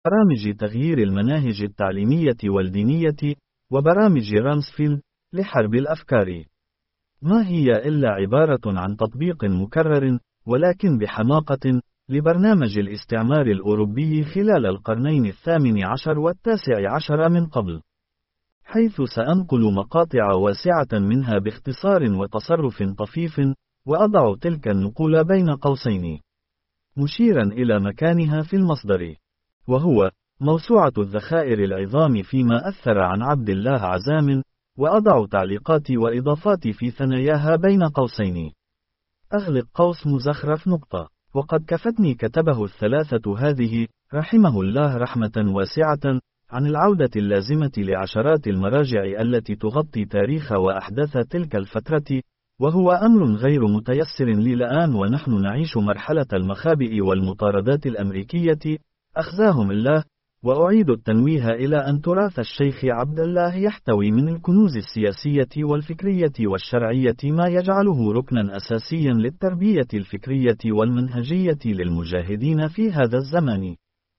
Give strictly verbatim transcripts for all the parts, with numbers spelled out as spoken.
برامج تغيير المناهج التعليمية والدينية، وبرامج رامسفيلد لحرب الأفكار. ما هي إلا عبارة عن تطبيق مكرر، ولكن بحماقة، لبرنامج الاستعمار الأوروبي خلال القرنين الثامن عشر والتاسع عشر من قبل، حيث سأنقل مقاطع واسعة منها باختصار وتصرف طفيف، وأضع تلك النقول بين قوسين، مشيرا إلى مكانها في المصدر، وهو موسوعة الذخائر العظام فيما أثر عن عبد الله عزام، وأضع تعليقاتي وإضافاتي في ثناياها بين قوسين. أغلق قوس مزخرف نقطة. وقد كفتني كتبه الثلاثة هذه رحمه الله رحمة واسعة عن العودة اللازمة لعشرات المراجع التي تغطي تاريخ وأحداث تلك الفترة، وهو أمر غير متيسر لي الآن ونحن نعيش مرحلة المخابئ والمطاردات الأمريكية، أخزاهم الله. وأعيد التنويه إلى أن تراث الشيخ عبد الله يحتوي من الكنوز السياسية والفكرية والشرعية ما يجعله ركنا أساسيا للتربية الفكرية والمنهجية للمجاهدين في هذا الزمان،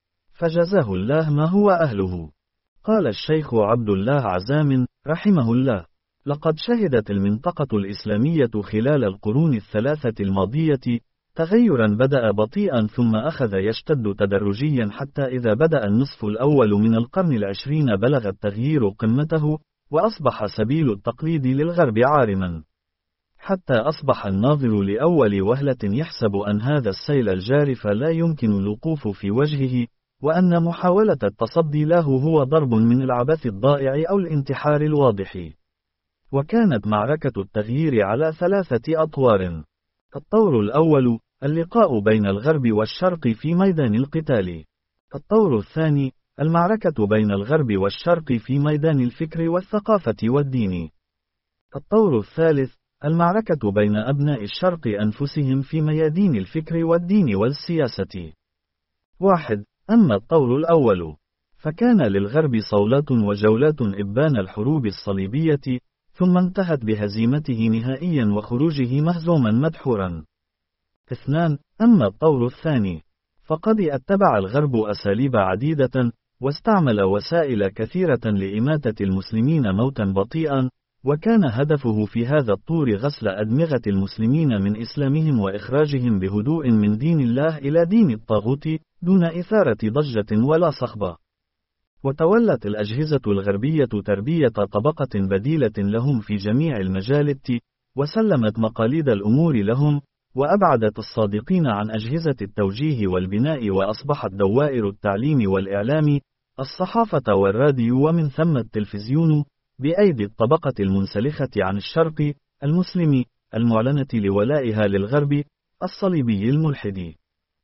فجزاه الله ما هو أهله. قال الشيخ عبد الله عزام رحمه الله: لقد شهدت المنطقة الإسلامية خلال القرون الثلاثة الماضية تغيرا بدأ بطيئا ثم أخذ يشتد تدرجيا، حتى إذا بدأ النصف الأول من القرن العشرين بلغ التغيير قمته، وأصبح سبيل التقليد للغرب عارما، حتى أصبح الناظر لأول وهلة يحسب أن هذا السيل الجارف لا يمكن الوقوف في وجهه، وأن محاولة التصدي له هو ضرب من العبث الضائع أو الانتحار الواضح. وكانت معركة التغيير على ثلاثة أطوار. الطور الأول: اللقاء بين الغرب والشرق في ميدان القتال. الطور الثاني: المعركة بين الغرب والشرق في ميدان الفكر والثقافة والدين. الطور الثالث: المعركة بين أبناء الشرق أنفسهم في ميادين الفكر والدين والسياسة. واحد. أما الطور الأول فكان للغرب صولات وجولات إبان الحروب الصليبية، ثم انتهت بهزيمته نهائيا وخروجه مهزوما مدحورا. اثنان. أما الطور الثاني فقد اتبع الغرب أساليب عديدة، واستعمل وسائل كثيرة لإماتة المسلمين موتا بطيئا، وكان هدفه في هذا الطور غسل أدمغة المسلمين من إسلامهم وإخراجهم بهدوء من دين الله إلى دين الطاغوت، دون إثارة ضجة ولا صخبة. وتولت الأجهزة الغربية تربية طبقة بديلة لهم في جميع المجالات، وسلمت مقاليد الأمور لهم، وأبعدت الصادقين عن أجهزة التوجيه والبناء، وأصبحت دوائر التعليم والإعلام، الصحافة والراديو ومن ثم التلفزيون، بأيدي الطبقة المنسلخة عن الشرق المسلم المعلنة لولائها للغرب الصليبي الملحد.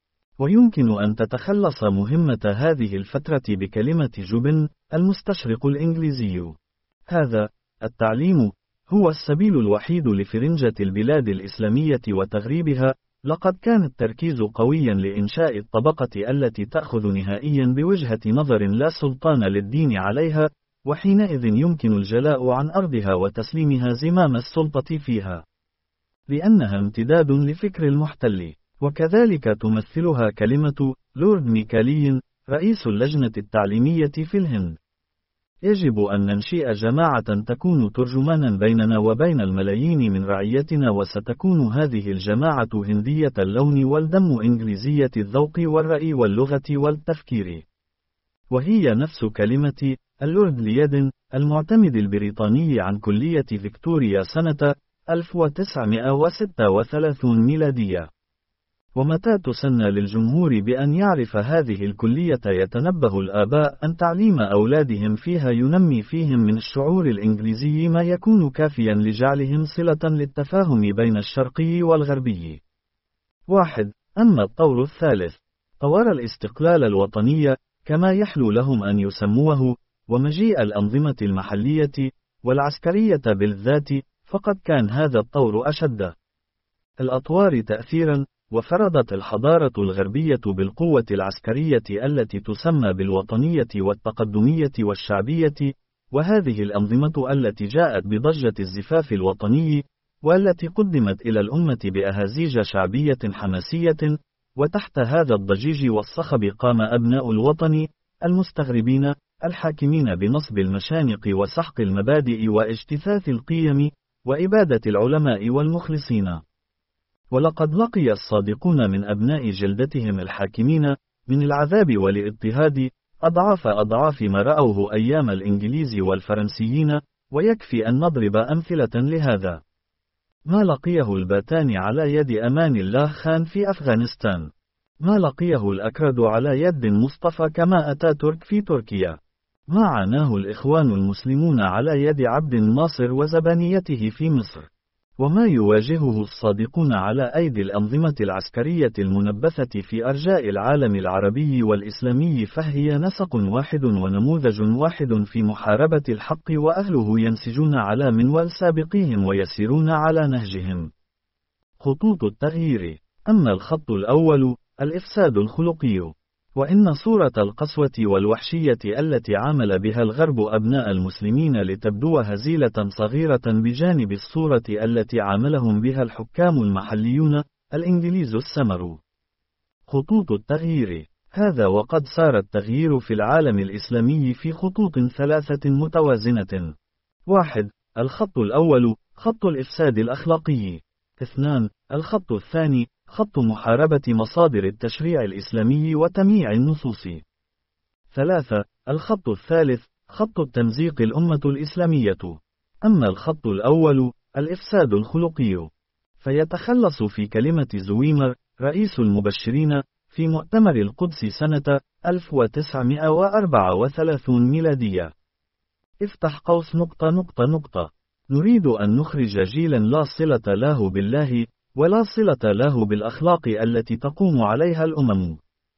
ويمكن أن تتخلص مهمة هذه الفترة بكلمة جوبن المستشرق الإنجليزي: هذا التعليم هو السبيل الوحيد لفرنجة البلاد الإسلامية وتغريبها. لقد كان التركيز قويا لإنشاء الطبقة التي تأخذ نهائيا بوجهة نظر لا سلطان للدين عليها، وحينئذ يمكن الجلاء عن أرضها وتسليمها زمام السلطة فيها، لأنها امتداد لفكر المحتل. وكذلك تمثلها كلمة لورد ميكالي رئيس اللجنة التعليمية في الهند: يجب أن ننشئ جماعة تكون ترجمانا بيننا وبين الملايين من رعيتنا، وستكون هذه الجماعة هندية اللون والدم، إنجليزية الذوق والرأي واللغة والتفكير. وهي نفس كلمة اللورد ليدن المعتمد البريطاني عن كلية فيكتوريا سنة ألف وتسعمائة وستة وثلاثين ميلادية. ومتى تسنى للجمهور بأن يعرف هذه الكلية، يتنبه الآباء أن تعليم أولادهم فيها ينمي فيهم من الشعور الإنجليزي ما يكون كافيا لجعلهم صلة للتفاهم بين الشرقي والغربي. واحد. أما الطور الثالث طور الاستقلال الوطني كما يحلو لهم أن يسموه، ومجيء الأنظمة المحلية والعسكرية بالذات، فقد كان هذا الطور أشد الأطوار تأثيرا، وفرضت الحضارة الغربية بالقوة العسكرية التي تسمى بالوطنية والتقدمية والشعبية، وهذه الأنظمة التي جاءت بضجة الزفاف الوطني، والتي قدمت إلى الأمة بأهازيج شعبية حماسية، وتحت هذا الضجيج والصخب قام أبناء الوطن المستغربين، الحاكمين بنصب المشانق وسحق المبادئ واجتثاث القيم، وإبادة العلماء والمخلصين. ولقد لقي الصادقون من أبناء جلدتهم الحاكمين من العذاب والاضطهاد أضعاف أضعاف ما رأوه أيام الإنجليز والفرنسيين، ويكفي أن نضرب أمثلة لهذا. ما لقيه الباتاني على يد أمان الله خان في أفغانستان، ما لقيه الأكرد على يد مصطفى كما أتاتورك في تركيا، ما عاناه الإخوان المسلمون على يد عبد الناصر وزبانيته في مصر، وما يواجهه الصادقون على أيدي الأنظمة العسكرية المنبثة في أرجاء العالم العربي والإسلامي، فهي نسق واحد ونموذج واحد في محاربة الحق، وأهله ينسجون على منوال سابقيهم ويسيرون على نهجهم. خطوط التغيير. أما الخط الأول، الإفساد الخلقي، وإن صورة القسوة والوحشية التي عامل بها الغرب أبناء المسلمين لتبدو هزيلة صغيرة بجانب الصورة التي عاملهم بها الحكام المحليون الإنجليز السمر. خطوط التغيير. هذا وقد سار التغيير في العالم الإسلامي في خطوط ثلاثة متوازنة. واحد. الخط الأول، خط الإفساد الأخلاقي. اثنان. الخط الثاني، خط محاربة مصادر التشريع الإسلامي وتمييع النصوص. ثلاثة. الخط الثالث، خط التمزيق الأمة الإسلامية. أما الخط الأول، الإفساد الخلقي، فيتخلص في كلمة زويمر رئيس المبشرين في مؤتمر القدس سنة ألف وتسعمائة وأربعة وثلاثين ميلادية. افتح قوس نقطة نقطة نقطة. نريد أن نخرج جيلا لا صلة له بالله ولا صلة له بالأخلاق التي تقوم عليها الأمم.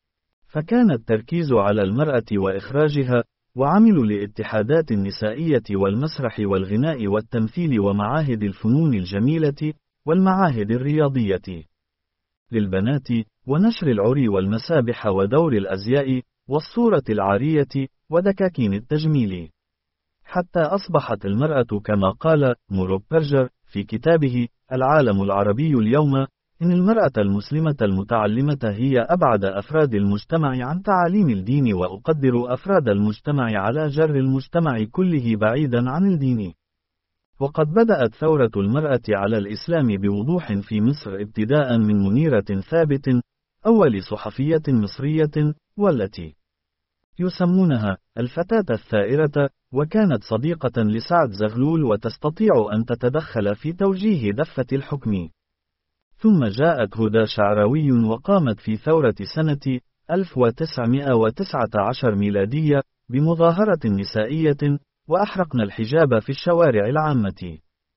فكان التركيز على المرأة وإخراجها، وعملوا لاتحادات النسائية والمسرح والغناء والتمثيل ومعاهد الفنون الجميلة والمعاهد الرياضية للبنات، ونشر العري والمسابح ودور الأزياء والصورة العارية ودكاكين التجميل، حتى أصبحت المرأة كما قال مورو برجر في كتابه العالم العربي اليوم، إن المرأة المسلمة المتعلمة هي أبعد أفراد المجتمع عن تعاليم الدين، وأقدر أفراد المجتمع على جر المجتمع كله بعيدا عن الدين. وقد بدأت ثورة المرأة على الإسلام بوضوح في مصر، ابتداء من منيرة ثابت أول صحفية مصرية، والتي يسمونها الفتاة الثائرة، وكانت صديقة لسعد زغلول وتستطيع أن تتدخل في توجيه دفة الحكم. ثم جاءت هدى شعراوي وقامت في ثورة سنة ألف وتسعمائة وتسعة عشر ميلادية بمظاهرة نسائية، وأحرقنا الحجاب في الشوارع العامة.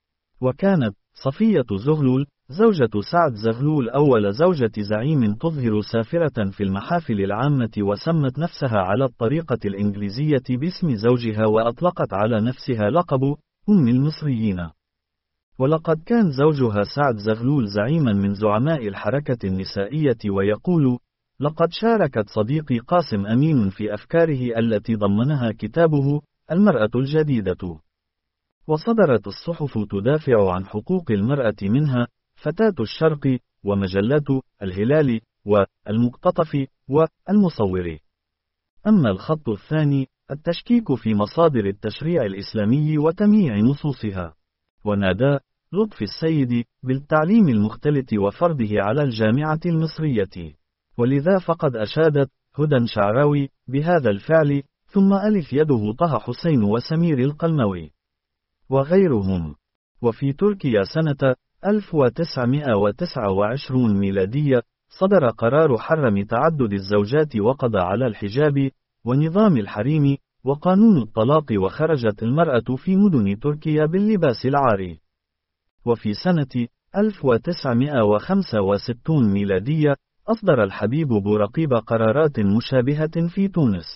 وكانت صفية زغلول زوجة سعد زغلول أول زوجة زعيم تظهر سافرة في المحافل العامة، وسمت نفسها على الطريقة الإنجليزية باسم زوجها، وأطلقت على نفسها لقب أم المصريين. ولقد كان زوجها سعد زغلول زعيما من زعماء الحركة النسائية، ويقول: لقد شاركت صديقي قاسم أمين في أفكاره التي ضمنها كتابه المرأة الجديدة. وصدرت الصحف تدافع عن حقوق المرأة، منها فتاة الشرق، ومجلات الهلال، والمقتطف، والمصور. أما الخط الثاني، التشكيك في مصادر التشريع الإسلامي وتمييع نصوصها. ونادى لطفي السيد بالتعليم المختلط وفرضه على الجامعة المصرية، ولذا فقد أشادت هدى شعراوي بهذا الفعل، ثم ألف يده طه حسين وسمير القلموي وغيرهم. وفي تركيا سنة ألف وتسعمائة وتسعة وعشرين ميلادية صدر قرار حرم تعدد الزوجات، وقضى على الحجاب ونظام الحريم وقانون الطلاق، وخرجت المرأة في مدن تركيا باللباس العاري. وفي سنة ألف وتسعمائة وخمسة وستين ميلادية أصدر الحبيب بورقيب قرارات مشابهة في تونس،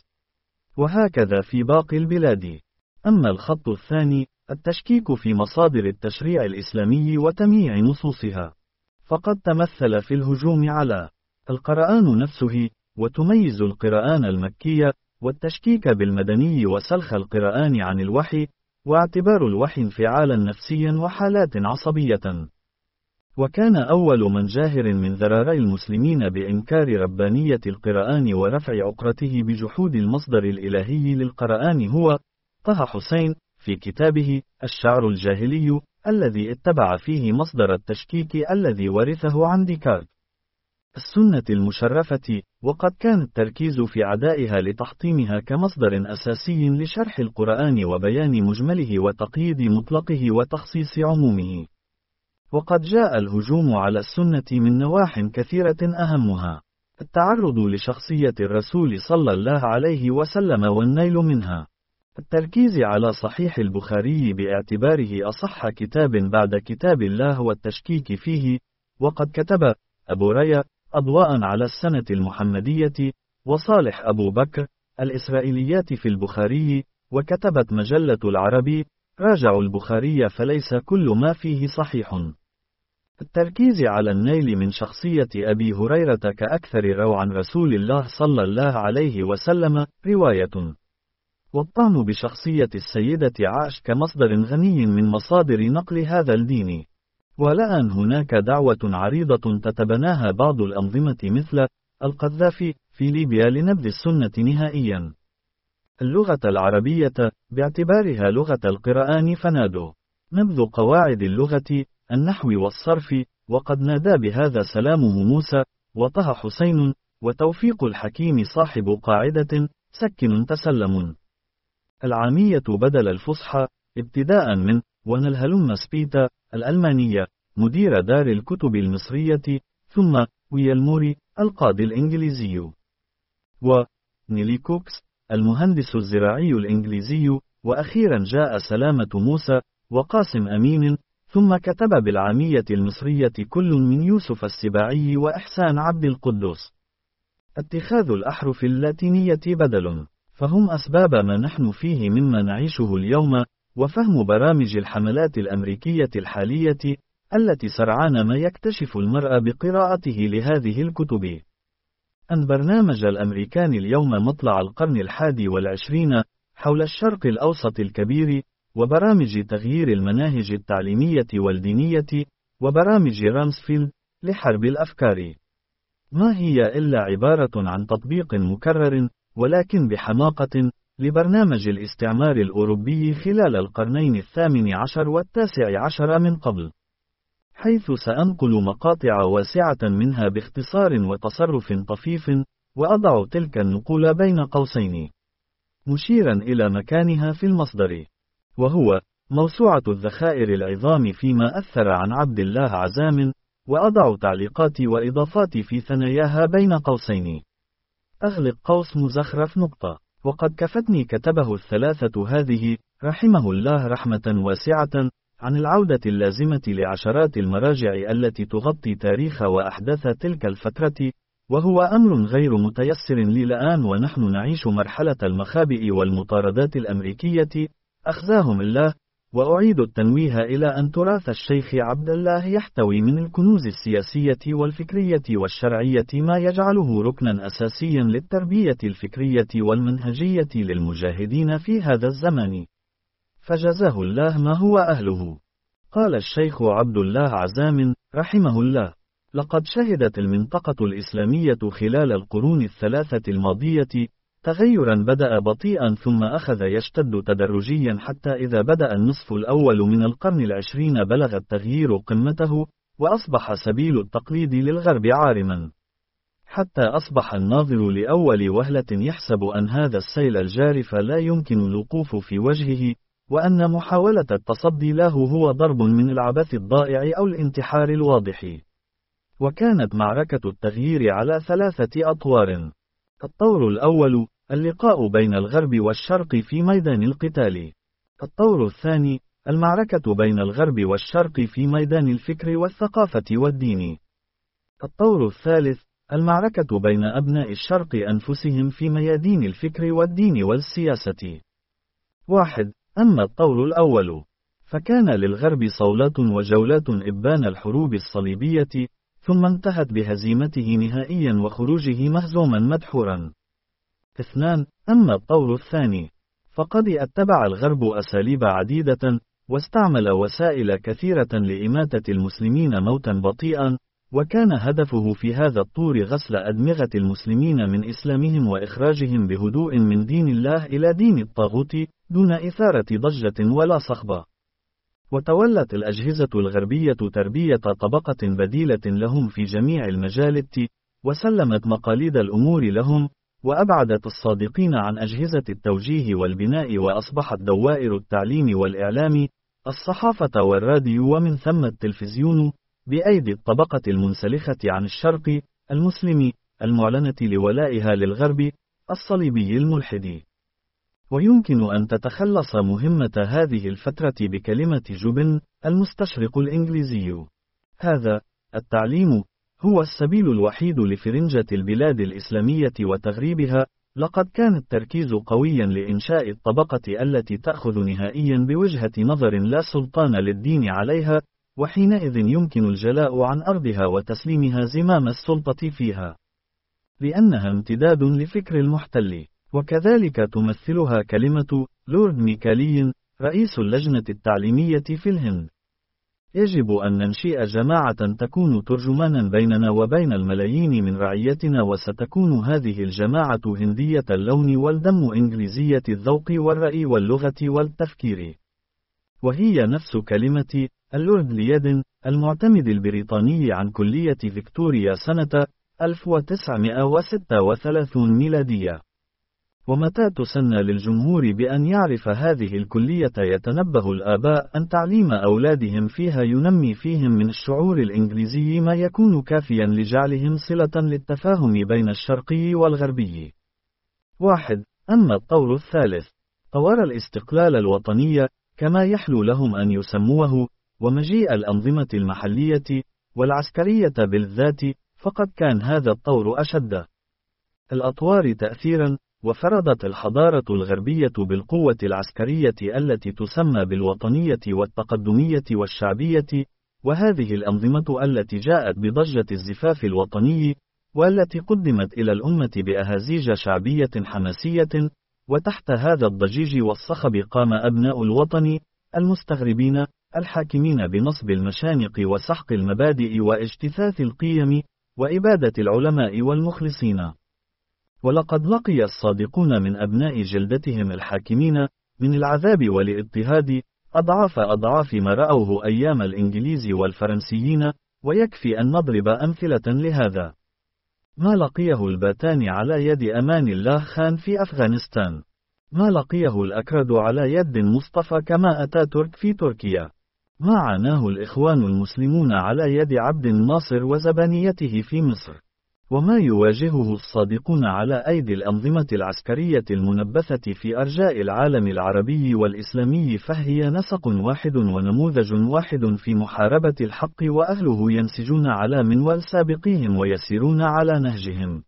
وهكذا في باقي البلاد. أما الخط الثاني، التشكيك في مصادر التشريع الإسلامي وتمييع نصوصها، فقد تمثل في الهجوم على القرآن نفسه، وتميز القرآن المكي، والتشكيك بالمدني، وسلخ القرآن عن الوحي، واعتبار الوحي انفعالا نفسيا وحالات عصبية. وكان أول من جاهر من ذراري المسلمين بإنكار ربانية القرآن ورفع عقرته بجحود المصدر الإلهي للقرآن هو طه حسين في كتابه الشعر الجاهلي، الذي اتبع فيه مصدر التشكيك الذي ورثه عن ديكارت. السنة المشرفة، وقد كان التركيز في عدائها لتحطيمها كمصدر أساسي لشرح القرآن وبيان مجمله وتقييد مطلقه وتخصيص عمومه. وقد جاء الهجوم على السنة من نواح كثيرة، أهمها التعرض لشخصية الرسول صلى الله عليه وسلم والنيل منها، التركيز على صحيح البخاري باعتباره أصح كتاب بعد كتاب الله والتشكيك فيه، وقد كتب أبو ريا أضواء على السنة المحمدية، وصالح أبو بكر الإسرائيليات في البخاري، وكتبت مجلة العربي راجعوا البخاري فليس كل ما فيه صحيح. التركيز على النيل من شخصية أبي هريرة كأكثر روى عن رسول الله صلى الله عليه وسلم رواية، والطعن بشخصية السيدة عائشة كمصدر غني من مصادر نقل هذا الدين. ولأن هناك دعوة عريضة تتبناها بعض الأنظمة مثل القذافي في ليبيا لنبذ السنة نهائيا. اللغة العربية باعتبارها لغة القرآن فنادوا نبذ قواعد اللغة النحو والصرف، وقد نادى بهذا سلامه موسى وطه حسين وتوفيق الحكيم صاحب قاعدة سكن تسلم. العامية بدل الفصحى ابتداء من ونلهلم سبيتا الألمانية مدير دار الكتب المصرية، ثم ويلموري القاضي الإنجليزي، ونيلي كوكس المهندس الزراعي الإنجليزي، وأخيرا جاء سلامة موسى وقاسم أمين، ثم كتب بالعامية المصرية كل من يوسف السباعي وإحسان عبد القدوس. اتخاذ الأحرف اللاتينية بدل، فهم أسباب ما نحن فيه مما نعيشه اليوم، وفهم برامج الحملات الأمريكية الحالية التي سرعان ما يكتشف المرء بقراءته لهذه الكتب أن برنامج الأمريكان اليوم مطلع القرن الحادي والعشرين حول الشرق الأوسط الكبير، وبرامج تغيير المناهج التعليمية والدينية، وبرامج رامسفيلد لحرب الأفكار، ما هي إلا عبارة عن تطبيق مكرر ولكن بحماقة لبرنامج الاستعمار الأوروبي خلال القرنين الثامن عشر والتاسع عشر من قبل، حيث سأنقل مقاطع واسعة منها باختصار وتصرف طفيف، وأضع تلك النقول بين قوسين مشيرا إلى مكانها في المصدر، وهو موسوعة الذخائر العظام فيما أثر عن عبد الله عزام، وأضع تعليقاتي وإضافاتي في ثناياها بين قوسين أغلق قوس مزخرف نقطة. وقد كفتني كتبه الثلاثة هذه رحمه الله رحمة واسعة عن العودة اللازمة لعشرات المراجع التي تغطي تاريخ وأحداث تلك الفترة، وهو أمر غير متيسر لي الآن ونحن نعيش مرحلة المخابئ والمطاردات الأمريكية أخزاهم الله. وأعيد التنويه إلى أن تراث الشيخ عبد الله يحتوي من الكنوز السياسية والفكرية والشرعية ما يجعله ركنا أساسيا للتربية الفكرية والمنهجية للمجاهدين في هذا الزمان، فجزاه الله ما هو أهله. قال الشيخ عبد الله عزام رحمه الله: لقد شهدت المنطقة الإسلامية خلال القرون الثلاثة الماضية تغيرا بدأ بطيئا ثم أخذ يشتد تدرجيا، حتى إذا بدأ النصف الأول من القرن العشرين بلغ التغيير قمته، وأصبح سبيل التقليد للغرب عارما، حتى أصبح الناظر لأول وهلة يحسب أن هذا السيل الجارف لا يمكن الوقوف في وجهه، وأن محاولة التصدي له هو ضرب من العبث الضائع أو الانتحار الواضح. وكانت معركة التغيير على ثلاثة أطوار: الطور الأول اللقاء بين الغرب والشرق في ميدان القتال. الطور الثاني المعركة بين الغرب والشرق في ميدان الفكر والثقافة والدين. الطور الثالث المعركة بين أبناء الشرق أنفسهم في ميادين الفكر والدين والسياسة. واحد. أما الطور الأول فكان للغرب صولات وجولات إبان الحروب الصليبية، ثم انتهت بهزيمته نهائيا وخروجه مهزوما مدحورا. اثنان. أما الطور الثاني فقد اتبع الغرب أساليب عديدة واستعمل وسائل كثيرة لإماتة المسلمين موتا بطيئا، وكان هدفه في هذا الطور غسل أدمغة المسلمين من إسلامهم وإخراجهم بهدوء من دين الله إلى دين الطاغوت، دون إثارة ضجة ولا صخبة. وتولت الأجهزة الغربية تربية طبقة بديلة لهم في جميع المجالات، وسلمت مقاليد الأمور لهم، وأبعدت الصادقين عن أجهزة التوجيه والبناء، وأصبحت دوائر التعليم والإعلام، الصحافة والراديو ومن ثم التلفزيون، بأيدي الطبقة المنسلخة عن الشرق المسلم المعلنة لولائها للغرب الصليبي الملحد. ويمكن أن تتخلص مهمة هذه الفترة بكلمة جوبن المستشرق الإنجليزي. هذا التعليم هو السبيل الوحيد لفرنجة البلاد الإسلامية وتغريبها. لقد كان التركيز قويا لإنشاء الطبقة التي تأخذ نهائيا بوجهة نظر لا سلطان للدين عليها، وحينئذ يمكن الجلاء عن أرضها وتسليمها زمام السلطة فيها، لأنها امتداد لفكر المحتل. وكذلك تمثلها كلمة لورد ميكالي رئيس اللجنة التعليمية في الهند. يجب أن ننشئ جماعة تكون ترجمانا بيننا وبين الملايين من رعيتنا، وستكون هذه الجماعة هندية اللون والدم، إنجليزية الذوق والرأي واللغة والتفكير. وهي نفس كلمة اللورد ليدن المعتمد البريطاني عن كلية فيكتوريا سنة ألف وتسعمائة وستة وثلاثين ميلادية. ومتى تسنى للجمهور بأن يعرف هذه الكلية، يتنبه الآباء أن تعليم أولادهم فيها ينمي فيهم من الشعور الإنجليزي ما يكون كافيا لجعلهم صلة للتفاهم بين الشرقي والغربي. واحد. أما الطور الثالث، طور الاستقلال الوطني كما يحلو لهم أن يسموه، ومجيء الأنظمة المحلية والعسكرية بالذات، فقد كان هذا الطور أشد الأطوار تأثيرا، وفرضت الحضارة الغربية بالقوة العسكرية التي تسمى بالوطنية والتقدمية والشعبية، وهذه الأنظمة التي جاءت بضجة الزفاف الوطني، والتي قدمت إلى الأمة بأهازيج شعبية حماسية، وتحت هذا الضجيج والصخب قام أبناء الوطن المستغربين الحاكمين بنصب المشانق وسحق المبادئ واجتثاث القيم وإبادة العلماء والمخلصين. ولقد لقي الصادقون من أبناء جلدتهم الحاكمين من العذاب والاضطهاد أضعاف أضعاف ما رأوه أيام الإنجليز والفرنسيين، ويكفي أن نضرب أمثلة لهذا. ما لقيه الباتاني على يد أمان الله خان في أفغانستان، ما لقيه الأكرد على يد مصطفى كما أتاتورك في تركيا، ما عاناه الإخوان المسلمون على يد عبد الناصر وزبانيته في مصر، وما يواجهه الصادقون على أيدي الأنظمة العسكرية المنبثة في أرجاء العالم العربي والإسلامي، فهي نسق واحد ونموذج واحد في محاربة الحق، وأهله ينسجون على منوال سابقيهم ويسيرون على نهجهم.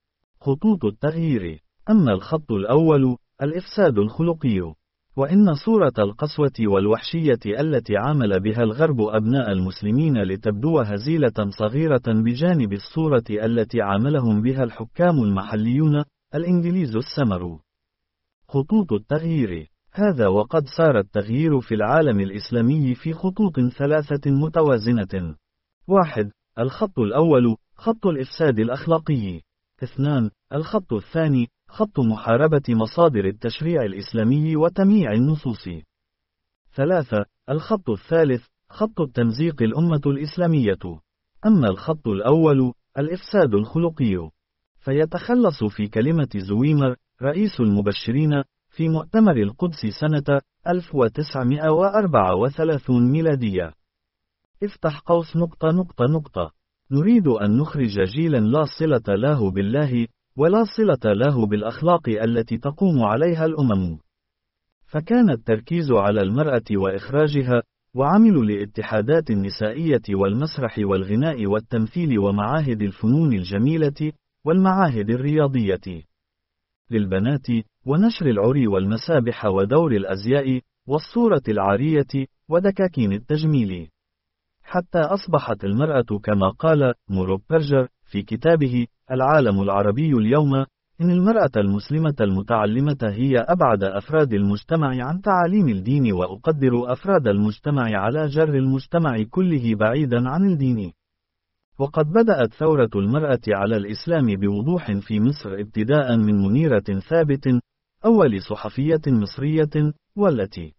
خطوط التغيير. أما الخط الأول، الإفساد الخلقي، وإن صورة القسوة والوحشية التي عامل بها الغرب أبناء المسلمين لتبدو هزيلة صغيرة بجانب الصورة التي عاملهم بها الحكام المحليون الإنجليز السمر. خطوط التغيير. هذا وقد صار التغيير في العالم الإسلامي في خطوط ثلاثة متوازنة. واحد. الخط الأول خط الإفساد الأخلاقي. اثنان. الخط الثاني خط محاربة مصادر التشريع الإسلامي وتمييع النصوص. ثلاثة. الخط الثالث خط التمزيق الأمة الإسلامية. أما الخط الأول الإفساد الخلقي، فيتخلص في كلمة زويمر رئيس المبشرين في مؤتمر القدس سنة ألف وتسعمائة وأربعة وثلاثين ميلادية. افتح قوس نقطة نقطة نقطة. نريد أن نخرج جيلا لا صلة له بالله ولا صلة له بالأخلاق التي تقوم عليها الأمم. فكان التركيز على المرأة وإخراجها، وعملوا لاتحادات النسائية والمسرح والغناء والتمثيل ومعاهد الفنون الجميلة والمعاهد الرياضية للبنات، ونشر العري والمسابح ودور الأزياء والصورة العارية ودكاكين التجميل، حتى أصبحت المرأة كما قال مورو بيرجر في كتابه العالم العربي اليوم إن المرأة المسلمة المتعلمة هي أبعد أفراد المجتمع عن تعاليم الدين، وأقدر أفراد المجتمع على جر المجتمع كله بعيدا عن الدين. وقد بدأت ثورة المرأة على الإسلام بوضوح في مصر، ابتداء من منيرة ثابت أول صحفية مصرية، والتي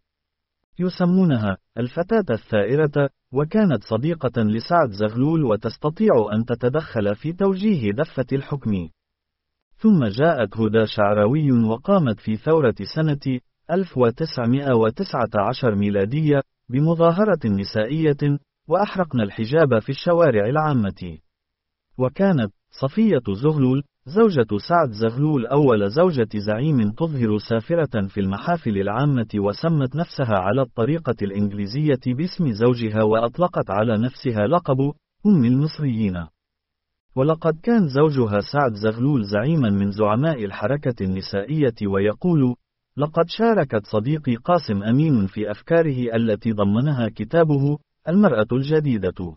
يسمونها الفتاة الثائرة، وكانت صديقة لسعد زغلول وتستطيع أن تتدخل في توجيه دفة الحكم. ثم جاءت هدى شعراوي وقامت في ثورة سنة ألف وتسعمائة وتسعة عشر ميلادية بمظاهرة نسائية، وأحرقنا الحجاب في الشوارع العامة. وكانت صفية زغلول زوجة سعد زغلول أول زوجة زعيم تظهر سافرة في المحافل العامة، وسمت نفسها على الطريقة الإنجليزية باسم زوجها، وأطلقت على نفسها لقب أم المصريين. ولقد كان زوجها سعد زغلول زعيما من زعماء الحركة النسائية، ويقول: لقد شاركت صديقي قاسم أمين في أفكاره التي ضمنها كتابه المرأة الجديدة.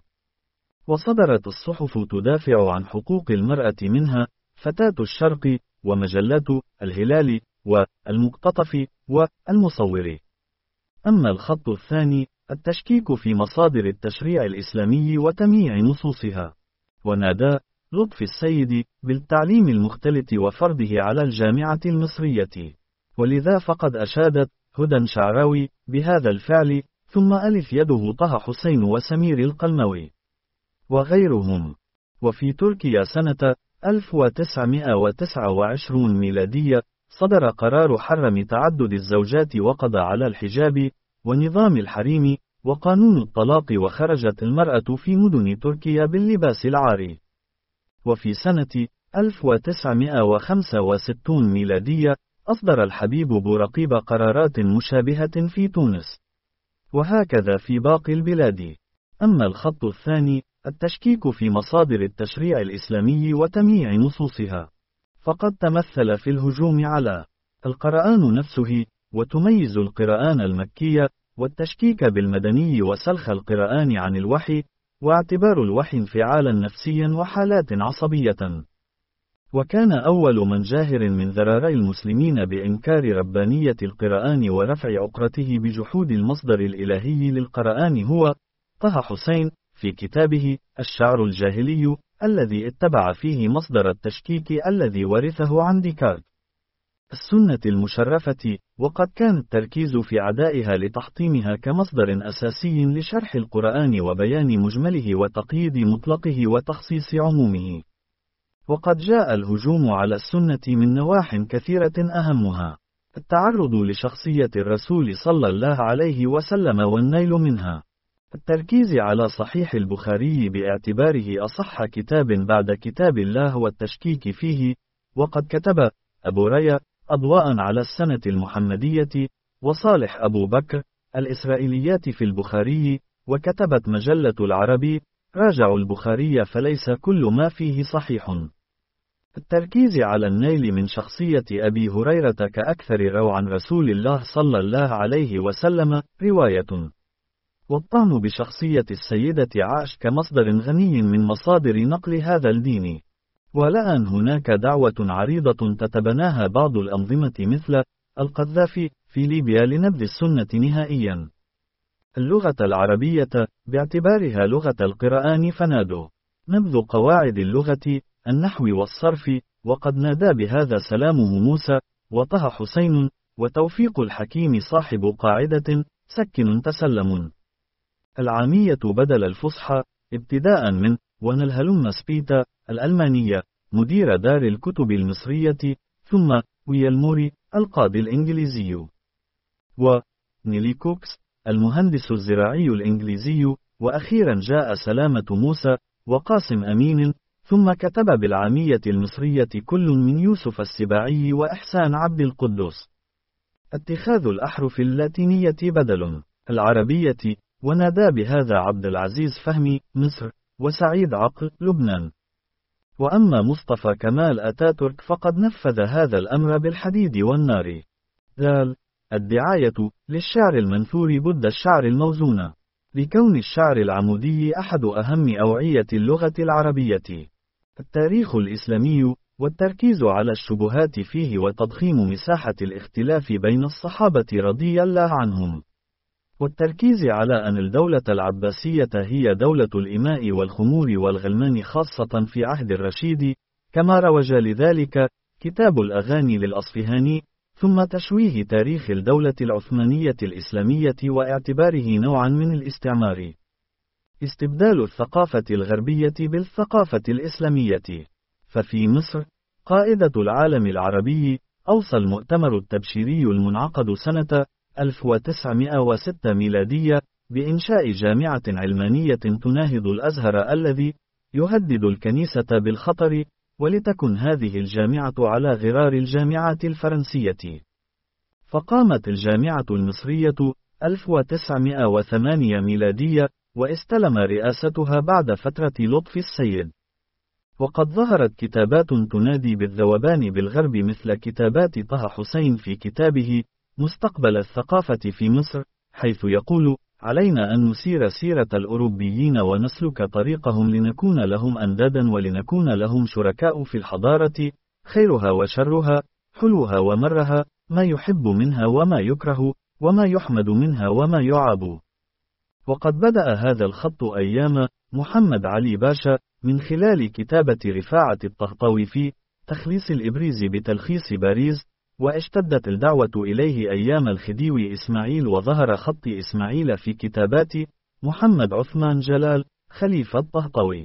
وصدرت الصحف تدافع عن حقوق المرأة، منها فتاة الشرق، ومجلات الهلال، والمقتطف، والمصور. أما الخط الثاني، التشكيك في مصادر التشريع الإسلامي وتمييع نصوصها. ونادى لطفي السيد بالتعليم المختلط وفرضه على الجامعة المصرية، ولذا فقد أشادت هدى شعراوي بهذا الفعل، ثم ألف يده طه حسين وسمير القلموي وغيرهم. وفي تركيا سنة ألف وتسعمائة وتسعة وعشرين ميلادية صدر قرار حرم تعدد الزوجات، وقضى على الحجاب ونظام الحريم وقانون الطلاق، وخرجت المرأة في مدن تركيا باللباس العاري. وفي سنة ألف وتسعمائة وخمسة وستين ميلادية أصدر الحبيب بورقيبة قرارات مشابهة في تونس، وهكذا في باقي البلاد. أما الخط الثاني، التشكيك في مصادر التشريع الإسلامي وتمييع نصوصها، فقد تمثل في الهجوم على القرآن نفسه، وتميز القرآن المكي، والتشكيك بالمدني وسلخ القرآن عن الوحي، واعتبار الوحي انفعالا نفسيا وحالات عصبية. وكان أول من جاهر من ذراري المسلمين بإنكار ربانية القرآن ورفع عقرته بجحود المصدر الإلهي للقرآن هو طه حسين، في كتابه الشعر الجاهلي، الذي اتبع فيه مصدر التشكيك الذي ورثه عن ديكارت السنة المشرفة، وقد كان التركيز في عدائها لتحطيمها كمصدر أساسي لشرح القرآن وبيان مجمله وتقييد مطلقه وتخصيص عمومه. وقد جاء الهجوم على السنة من نواح كثيرة، أهمها التعرض لشخصية الرسول صلى الله عليه وسلم والنيل منها، التركيز على صحيح البخاري باعتباره أصح كتاب بعد كتاب الله والتشكيك فيه. وقد كتب أبو ريا أضواء على السنة المحمدية، وصالح أبو بكر الإسرائيليات في البخاري، وكتبت مجلة العربي راجعوا البخاري فليس كل ما فيه صحيح. التركيز على النيل من شخصية أبي هريرة كأكثر روى عن رسول الله صلى الله عليه وسلم رواية، والطعن بشخصية السيدة عائشة كمصدر غني من مصادر نقل هذا الدين. ولأن هناك دعوة عريضة تتبناها بعض الأنظمة مثل القذافي في ليبيا لنبذ السنة نهائيا اللغة العربية باعتبارها لغة القرآن، فنادوا نبذ قواعد اللغة النحو والصرف، وقد نادى بهذا سلامه موسى وطه حسين وتوفيق الحكيم صاحب قاعدة سكن تسلم العامية بدل الفصحى، ابتداء من ونلهلم سبيتا الألمانية مدير دار الكتب المصرية، ثم ويلموري القاضي الإنجليزي، ونيلي كوكس المهندس الزراعي الإنجليزي، وأخيرا جاء سلامة موسى وقاسم أمين، ثم كتب بالعامية المصرية كل من يوسف السباعي وإحسان عبد القدوس. اتخاذ الأحرف اللاتينية بدل العربية، ونادى بهذا عبد العزيز فهمي مصر، وسعيد عقل لبنان. وأما مصطفى كمال أتاتورك فقد نفذ هذا الأمر بالحديد والنار. ذال الدعاية للشعر المنثور بد الشعر الموزون، لكون الشعر العمودي أحد أهم أوعية اللغة العربية. التاريخ الإسلامي والتركيز على الشبهات فيه وتضخيم مساحة الاختلاف بين الصحابة رضي الله عنهم، والتركيز على أن الدولة العباسية هي دولة الإماء والخمور والغلمان خاصة في عهد الرشيد، كما روج لذلك كتاب الأغاني للأصفهاني، ثم تشويه تاريخ الدولة العثمانية الإسلامية واعتباره نوعا من الاستعمار. استبدال الثقافة الغربية بالثقافة الإسلامية. ففي مصر، قائدة العالم العربي، أوصى المؤتمر التبشيري المنعقد سنة ألف وتسعمائة وستة ميلادية بإنشاء جامعة علمانية تناهض الأزهر الذي يهدد الكنيسة بالخطر، ولتكن هذه الجامعة على غرار الجامعات الفرنسية. فقامت الجامعة المصرية ألف وتسعمائة وثمانية ميلادية، واستلم رئاستها بعد فترة لطفي السيد. وقد ظهرت كتابات تنادي بالذوبان بالغرب مثل كتابات طه حسين في كتابه مستقبل الثقافة في مصر، حيث يقول: علينا أن نسير سيرة الأوروبيين ونسلك طريقهم لنكون لهم أندادا ولنكون لهم شركاء في الحضارة، خيرها وشرها، حلوها ومرها، ما يحب منها وما يكره، وما يحمد منها وما يعاب. وقد بدأ هذا الخط أيام محمد علي باشا من خلال كتابة رفاعة الطهطاوي في تخليص الإبريز بتلخيص باريس، واشتدت الدعوة إليه أيام الخديوي إسماعيل، وظهر خط إسماعيل في كتابات محمد عثمان جلال خليفة الطهطاوي.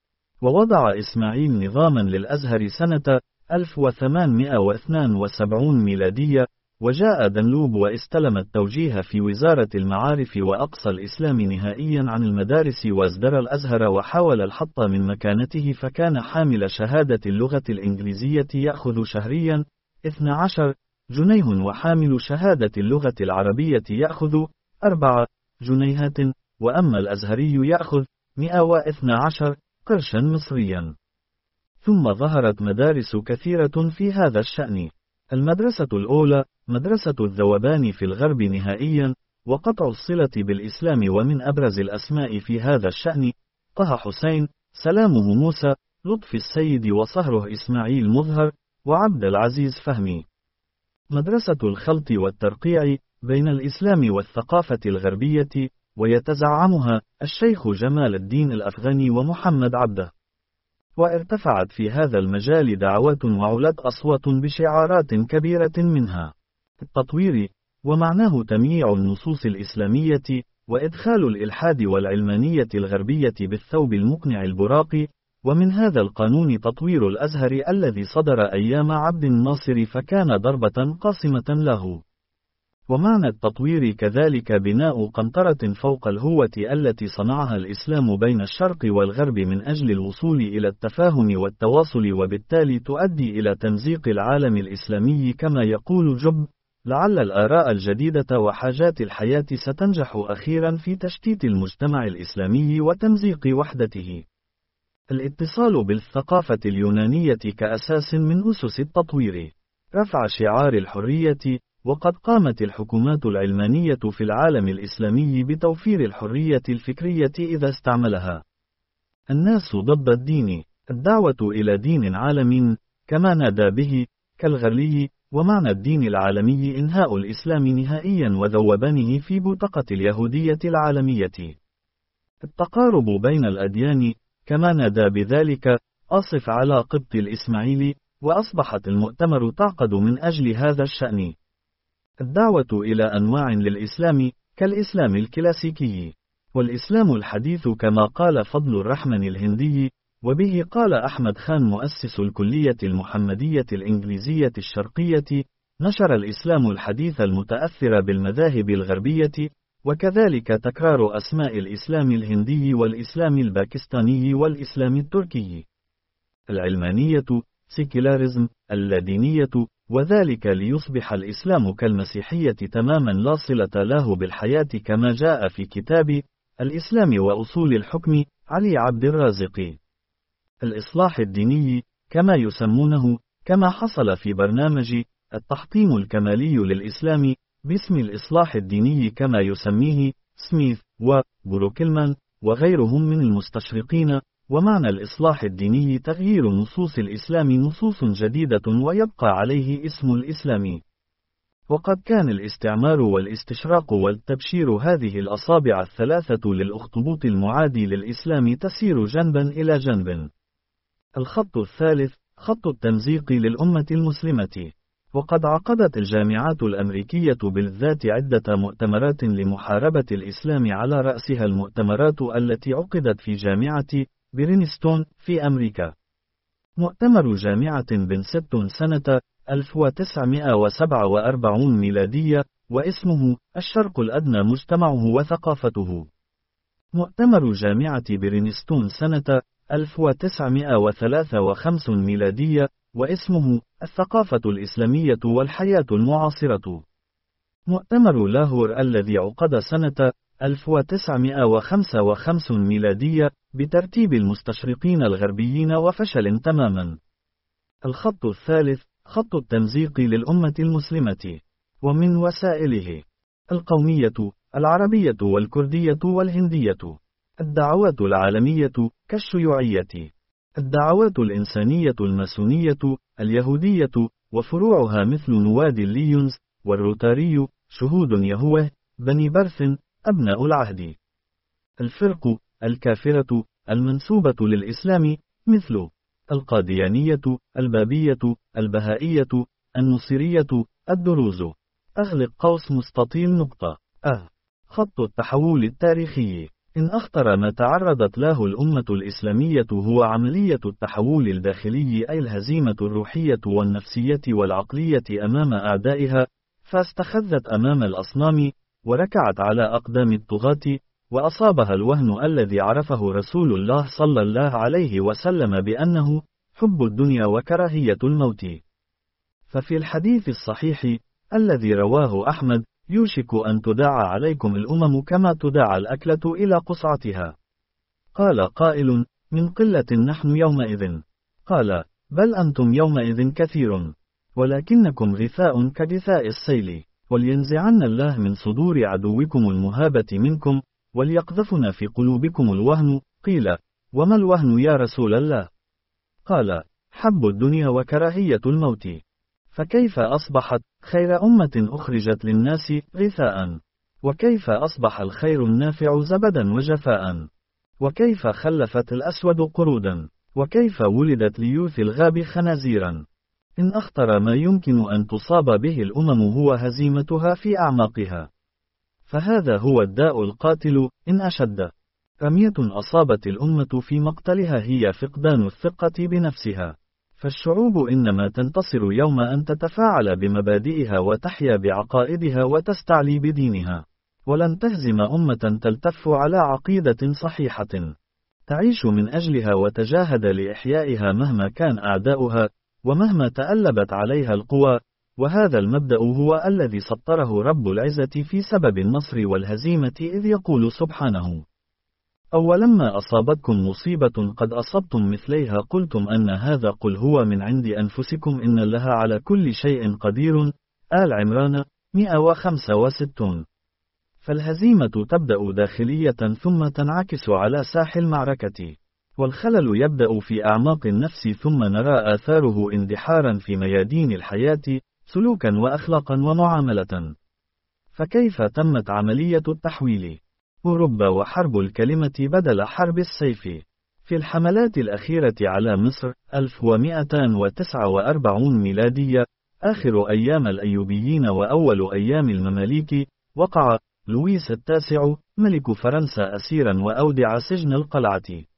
ووضع إسماعيل نظاما للأزهر سنة ألف وثمانمائة واثنين وسبعين ميلادية، وجاء دنلوب واستلم التوجيه في وزارة المعارف وأقصى الإسلام نهائيا عن المدارس، وازدرى الأزهر وحاول الحط من مكانته، فكان حامل شهادة اللغة الإنجليزية يأخذ شهريا اثني عشر جنيه، وحامل شهادة اللغة العربية يأخذ أربع جنيهات، وأما الأزهري يأخذ مئة واثني عشر قرشا مصريا. ثم ظهرت مدارس كثيرة في هذا الشأن. المدرسة الأولى مدرسة الذوبان في الغرب نهائيا، وقطع الصلة بالإسلام، ومن أبرز الأسماء في هذا الشأن طه حسين، سلامه موسى، لطفي السيد، وصهره إسماعيل مظهر، وعبد العزيز فهمي. مدرسة الخلط والترقيع بين الإسلام والثقافة الغربية، ويتزعمها الشيخ جمال الدين الأفغاني ومحمد عبده. وارتفعت في هذا المجال دعوات وعلت أصوات بشعارات كبيرة، منها التطوير، ومعناه تمييع النصوص الإسلامية، وإدخال الإلحاد والعلمانية الغربية بالثوب المقنع البراقي، ومن هذا القانون تطوير الأزهر الذي صدر أيام عبد الناصر فكان ضربة قاصمة له. ومعنى التطوير كذلك بناء قنطرة فوق الهوة التي صنعها الإسلام بين الشرق والغرب من أجل الوصول إلى التفاهم والتواصل، وبالتالي تؤدي إلى تمزيق العالم الإسلامي كما يقول جب: لعل الآراء الجديدة وحاجات الحياة ستنجح أخيرا في تشتيت المجتمع الإسلامي وتمزيق وحدته. الاتصال بالثقافة اليونانية كأساس من أسس التطوير. رفع شعار الحرية، وقد قامت الحكومات العلمانية في العالم الإسلامي بتوفير الحرية الفكرية إذا استعملها الناس ضد الدين. الدعوة إلى دين عالمي كما نادى به كالغرلي، ومعنى الدين العالمي إنهاء الإسلام نهائيا وذوبانه في بوتقة اليهودية العالمية. التقارب بين الأديان كما نادى بذلك أصف على قبط الإسماعيلي، وأصبحت المؤتمر تعقد من أجل هذا الشأن. الدعوة إلى أنواع للإسلام كالإسلام الكلاسيكي والإسلام الحديث كما قال فضل الرحمن الهندي، وبه قال أحمد خان مؤسس الكلية المحمدية الإنجليزية الشرقية: نشر الإسلام الحديث المتأثر بالمذاهب الغربية، وكذلك تكرار أسماء الإسلام الهندي والإسلام الباكستاني والإسلام التركي. العلمانية سيكولاريزم، اللادينية، وذلك ليصبح الإسلام كالمسيحية تماما لا صلة له بالحياة، كما جاء في كتاب الإسلام وأصول الحكم علي عبد الرازق. الإصلاح الديني كما يسمونه، كما حصل في برنامج التحطيم الكمالي للإسلام باسم الإصلاح الديني كما يسميه سميث وبروكلمان وغيرهم من المستشرقين، ومعنى الإصلاح الديني تغيير نصوص الإسلام نصوص جديدة ويبقى عليه اسم الإسلام. وقد كان الاستعمار والاستشراق والتبشير هذه الأصابع الثلاثة للأخطبوط المعادي للإسلام تسير جنبا إلى جنب. الخط الثالث خط التمزيق للأمة المسلمة. وقد عقدت الجامعات الأمريكية بالذات عدة مؤتمرات لمحاربة الإسلام، على رأسها المؤتمرات التي عقدت في جامعة برينستون في أمريكا. مؤتمر جامعة بنستون سنة ألف وتسعمائة وسبعة وأربعين ميلادية، واسمه الشرق الأدنى مجتمعه وثقافته. مؤتمر جامعة برينستون سنة ألف وتسعمائة وثلاثة وخمسين ميلادية، واسمه الثقافة الإسلامية والحياة المعاصرة. مؤتمر لاهور الذي عقد سنة ألف وتسعمائة وخمسة وخمسين ميلادية بترتيب المستشرقين الغربيين وفشل تماما. الخط الثالث خط التمزيق للأمة المسلمة. ومن وسائله: القومية، العربية والكردية والهندية، الدعوات العالمية كالشيوعية، الدعوات الإنسانية الماسونية، اليهودية وفروعها مثل نوادي الليونز والروتاري، شهود يهوه، بني برث، أبناء العهد. الفرق الكافرة المنسوبة للإسلام مثل القاديانية، البابية، البهائية، النصيرية، الدروز. أغلق قوس مستطيل نقطة. أه. خط التحول التاريخي. إن أخطر ما تعرضت له الأمة الإسلامية هو عملية التحول الداخلي، أي الهزيمة الروحية والنفسية والعقلية أمام أعدائها، فاستخذت أمام الأصنام وركعت على أقدام الطغاة، وأصابها الوهن الذي عرفه رسول الله صلى الله عليه وسلم بأنه حب الدنيا وكراهية الموت. ففي الحديث الصحيح الذي رواه أحمد: يوشك أن تداعى عليكم الأمم كما تداعى الأكلة إلى قصعتها. قال قائل: من قلة نحن يومئذ؟ قال: بل أنتم يومئذ كثير، ولكنكم غثاء كغثاء السيل. ولينزعن الله من صدور عدوكم المهابة منكم، وليقذفن في قلوبكم الوهن. قيل: وما الوهن يا رسول الله؟ قال: حب الدنيا وكراهية الموت. فكيف أصبحت خير أمة أخرجت للناس غثاء؟ وكيف أصبح الخير النافع زبدا وجفاء؟ وكيف خلفت الأسود قرودا؟ وكيف ولدت ليوث الغاب خنازيرا؟ إن أخطر ما يمكن أن تصاب به الأمم هو هزيمتها في أعماقها. فهذا هو الداء القاتل إن أشد. رمية أصابت الأمة في مقتلها هي فقدان الثقة بنفسها. فالشعوب إنما تنتصر يوم أن تتفاعل بمبادئها وتحيا بعقائدها وتستعلي بدينها. ولن تهزم أمة تلتف على عقيدة صحيحة تعيش من أجلها وتجاهد لإحيائها مهما كان أعداؤها، ومهما تألبت عليها القوى. وهذا المبدأ هو الذي سطره رب العزة في سبب النصر والهزيمة، إذ يقول سبحانه: أولما أصابتكم مصيبة قد أصبتم مثليها قلتم أن هذا قل هو من عند أنفسكم إن الله على كل شيء قدير. آل عمران مئة وخمسة وستين. فالهزيمة تبدأ داخلية ثم تنعكس على ساح المعركة، والخلل يبدأ في أعماق النفس ثم نرى آثاره اندحارا في ميادين الحياة سلوكا وأخلاقا ومعاملة. فكيف تمت عملية التحويل؟ ورب وحرب الكلمة بدل حرب السيف. في الحملات الأخيرة على مصر ألف ومئتين وتسعة وأربعين ميلادية، آخر أيام الأيوبيين وأول أيام المماليك، وقع لويس التاسع ملك فرنسا أسيرا وأودع سجن القلعة.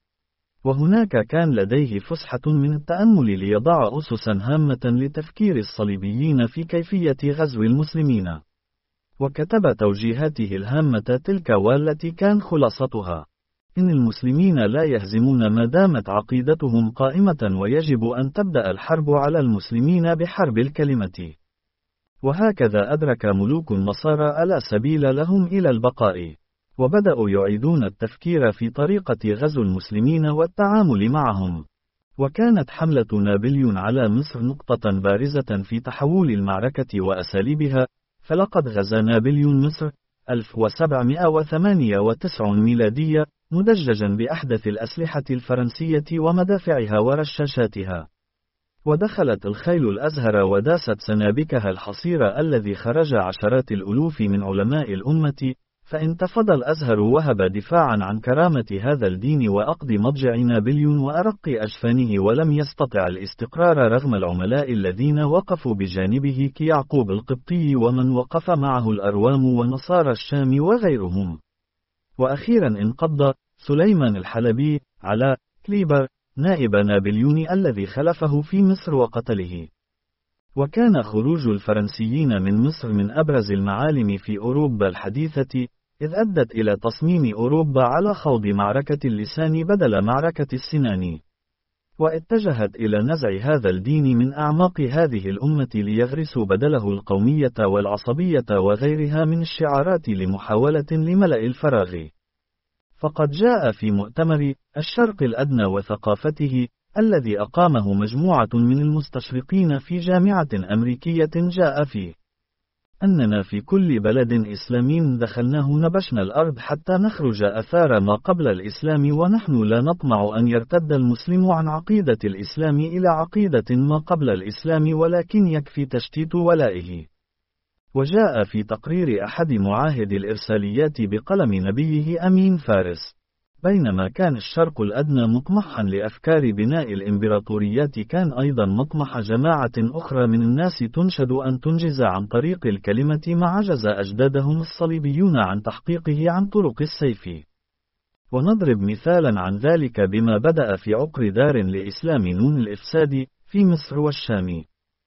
وهناك كان لديه فسحة من التأمل ليضع أسسا هامة لتفكير الصليبيين في كيفية غزو المسلمين. وكتب توجيهاته الهامة تلك والتي كان خلاصتها: إن المسلمين لا يهزمون ما دامت عقيدتهم قائمة، ويجب أن تبدأ الحرب على المسلمين بحرب الكلمة. وهكذا أدرك ملوك النصارى ألا سبيل لهم إلى البقاء، وبدأوا يعيدون التفكير في طريقة غزو المسلمين والتعامل معهم. وكانت حملة نابليون على مصر نقطة بارزة في تحول المعركة وأساليبها، فلقد غزا نابليون مصر ألف وسبعمائة وثمانية وتسعين ميلادية مدججا بأحدث الأسلحة الفرنسية ومدافعها ورشاشاتها. ودخلت الخيل الأزهر وداست سنابكها الحصير الذي خرج عشرات الألوف من علماء الأمة، فانتفض الأزهر وهب دفاعا عن كرامة هذا الدين وأقض مضجع نابليون وأرق أجفانه، ولم يستطع الاستقرار رغم العملاء الذين وقفوا بجانبه كيعقوب القبطي ومن وقف معه الأروام ونصارى الشام وغيرهم. وأخيرا انقض سليمان الحلبي على كليبر نائب نابليون الذي خلفه في مصر وقتله. وكان خروج الفرنسيين من مصر من أبرز المعالم في أوروبا الحديثة، إذ أدت إلى تصميم أوروبا على خوض معركة اللسان بدل معركة السنان. واتجهت إلى نزع هذا الدين من أعماق هذه الأمة ليغرسوا بدله القومية والعصبية وغيرها من الشعارات لمحاولة لملء الفراغ. فقد جاء في مؤتمر الشرق الأدنى وثقافته الذي أقامه مجموعة من المستشرقين في جامعة أمريكية، جاء فيه أننا في كل بلد إسلامي دخلناه نبشنا الأرض حتى نخرج أثار ما قبل الإسلام، ونحن لا نطمع أن يرتد المسلم عن عقيدة الإسلام إلى عقيدة ما قبل الإسلام، ولكن يكفي تشتيت ولائه. وجاء في تقرير أحد معاهد الإرساليات بقلم نبيه أمين فارس: بينما كان الشرق الأدنى مطمحا لأفكار بناء الإمبراطوريات، كان أيضا مطمح جماعة أخرى من الناس تنشد أن تنجز عن طريق الكلمة ما عجز أجدادهم الصليبيون عن تحقيقه عن طرق السيف. ونضرب مثالا عن ذلك بما بدأ في عقر دار لإسلام نون الإفساد في مصر والشام.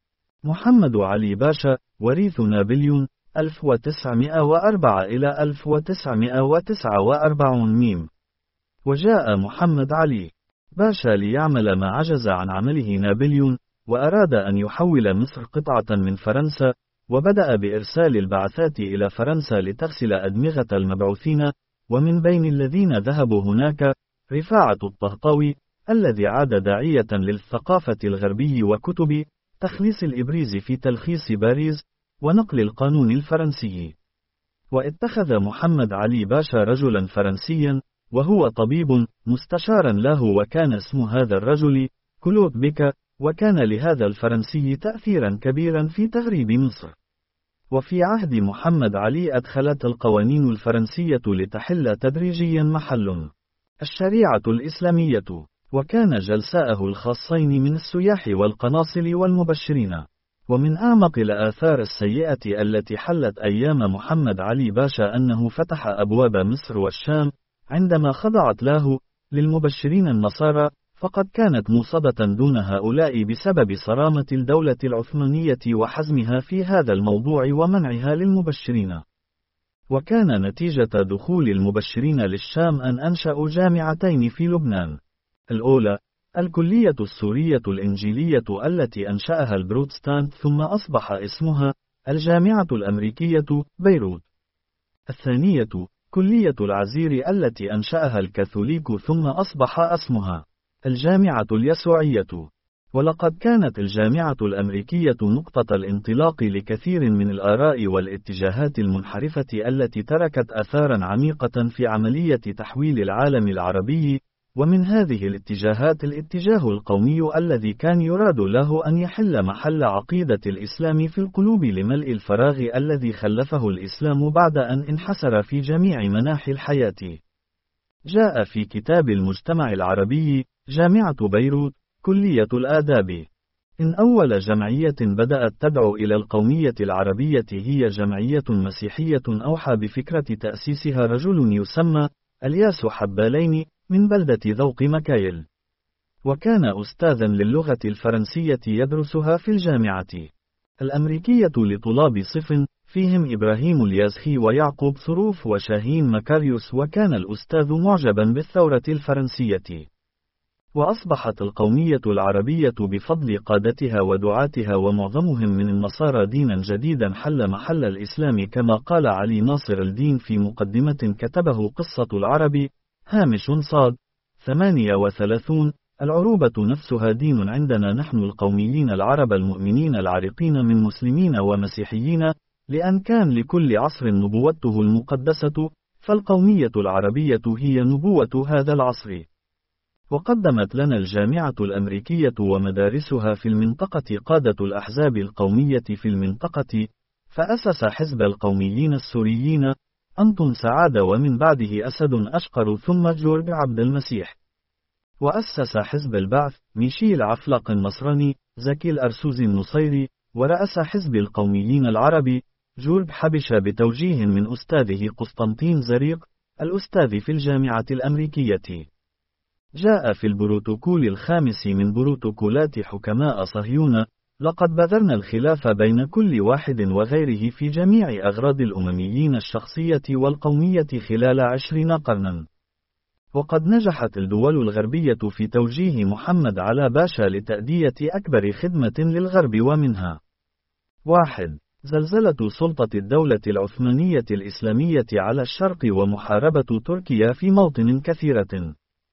محمد علي باشا وريث نابليون ألف وتسعمائة وأربعة إلى ألف وتسعمائة وتسعة وأربعين ميم. وجاء محمد علي باشا ليعمل ما عجز عن عمله نابليون، وأراد أن يحول مصر قطعة من فرنسا، وبدأ بإرسال البعثات إلى فرنسا لتغسل أدمغة المبعوثين، ومن بين الذين ذهبوا هناك رفاعة الطهطاوي الذي عاد داعية للثقافة الغربي وكتب تخليص الإبريز في تلخيص باريس ونقل القانون الفرنسي. واتخذ محمد علي باشا رجلا فرنسيا وهو طبيب مستشارا له، وكان اسم هذا الرجل كلود بيكا، وكان لهذا الفرنسي تأثيرا كبيرا في تغريب مصر. وفي عهد محمد علي أدخلت القوانين الفرنسية لتحل تدريجيا محل الشريعة الإسلامية، وكان جلساءه الخاصين من السياح والقناصل والمبشرين. ومن أعمق الآثار السيئة التي حلت أيام محمد علي باشا أنه فتح أبواب مصر والشام عندما خضعت له للمبشرين النصارى، فقد كانت موصدة دون هؤلاء بسبب صرامة الدولة العثمانية وحزمها في هذا الموضوع ومنعها للمبشرين. وكان نتيجة دخول المبشرين للشام أن أنشأوا جامعتين في لبنان: الأولى الكلية السورية الإنجيلية التي أنشأها البروتستانت، ثم أصبح اسمها الجامعة الأمريكية بيروت. الثانية كلية العزير التي أنشأها الكاثوليك، ثم أصبح اسمها الجامعة اليسوعية. ولقد كانت الجامعة الأمريكية نقطة الانطلاق لكثير من الآراء والاتجاهات المنحرفة التي تركت آثارا عميقة في عملية تحويل العالم العربي. ومن هذه الاتجاهات الاتجاه القومي الذي كان يراد له أن يحل محل عقيدة الإسلام في القلوب لملء الفراغ الذي خلفه الإسلام بعد أن انحسر في جميع مناحي الحياة. جاء في كتاب المجتمع العربي جامعة بيروت كلية الآداب إن أول جمعية بدأت تدعو إلى القومية العربية هي جمعية مسيحية أوحى بفكرة تأسيسها رجل يسمى الياس حبالين من بلدة ذوق مكايل، وكان أستاذا للغة الفرنسية يدرسها في الجامعة الأمريكية لطلاب صف فيهم إبراهيم اليازخي ويعقوب صروف وشاهين مكاريوس، وكان الأستاذ معجبا بالثورة الفرنسية. وأصبحت القومية العربية بفضل قادتها ودعاتها ومعظمهم من النصارى دينا جديدا حل محل الإسلام، كما قال علي ناصر الدين في مقدمة كتبه قصة العرب هامش صاد ثمانية وثلاثون: العروبة نفسها دين عندنا نحن القوميين العرب المؤمنين العريقين من مسلمين ومسيحيين، لأن كان لكل عصر نبوته المقدسة، فالقومية العربية هي نبوة هذا العصر. وقدمت لنا الجامعة الأمريكية ومدارسها في المنطقة قادة الأحزاب القومية في المنطقة، فأسس حزب القوميين السوريين أنطون سعادة، ومن بعده أسد أشقر، ثم جورج عبد المسيح. وأسس حزب البعث ميشيل عفلق النصراني، زكي الأرسوزي النصيري، ورأس حزب القوميين العربي جورج حبشة بتوجيه من أستاذه قسطنطين زريق الأستاذ في الجامعة الأمريكية. جاء في البروتوكول الخامس من بروتوكولات حكماء صهيون: لقد بذرنا الخلاف بين كل واحد وغيره في جميع أغراض الأمميين الشخصية والقومية خلال عشرين قرنا. وقد نجحت الدول الغربية في توجيه محمد على باشا لتأدية أكبر خدمة للغرب، ومنها: واحد زلزلة سلطة الدولة العثمانية الإسلامية على الشرق ومحاربة تركيا في موطن كثيرة.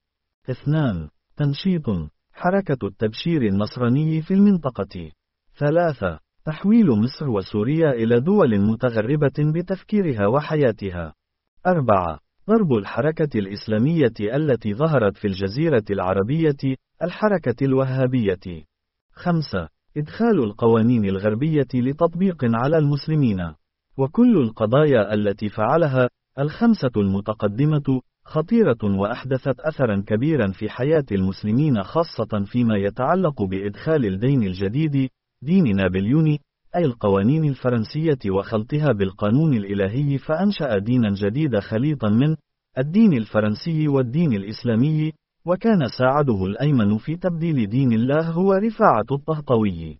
اثنان تنشيط حركة التبشير النصراني في المنطقة. ثلاثة تحويل مصر وسوريا إلى دول متغربة بتفكيرها وحياتها. أربعة ضرب الحركة الإسلامية التي ظهرت في الجزيرة العربية، الحركة الوهابية. خمسة إدخال القوانين الغربية لتطبيق على المسلمين. وكل القضايا التي فعلها الخمسة المتقدمة خطيرة وأحدثت أثرا كبيرا في حياة المسلمين، خاصة فيما يتعلق بإدخال الدين الجديد، دين نابليوني، أي القوانين الفرنسية، وخلطها بالقانون الإلهي، فأنشأ دينا جديد خليطا من الدين الفرنسي والدين الإسلامي. وكان ساعده الأيمن في تبديل دين الله هو رفاعة الطهطاوي.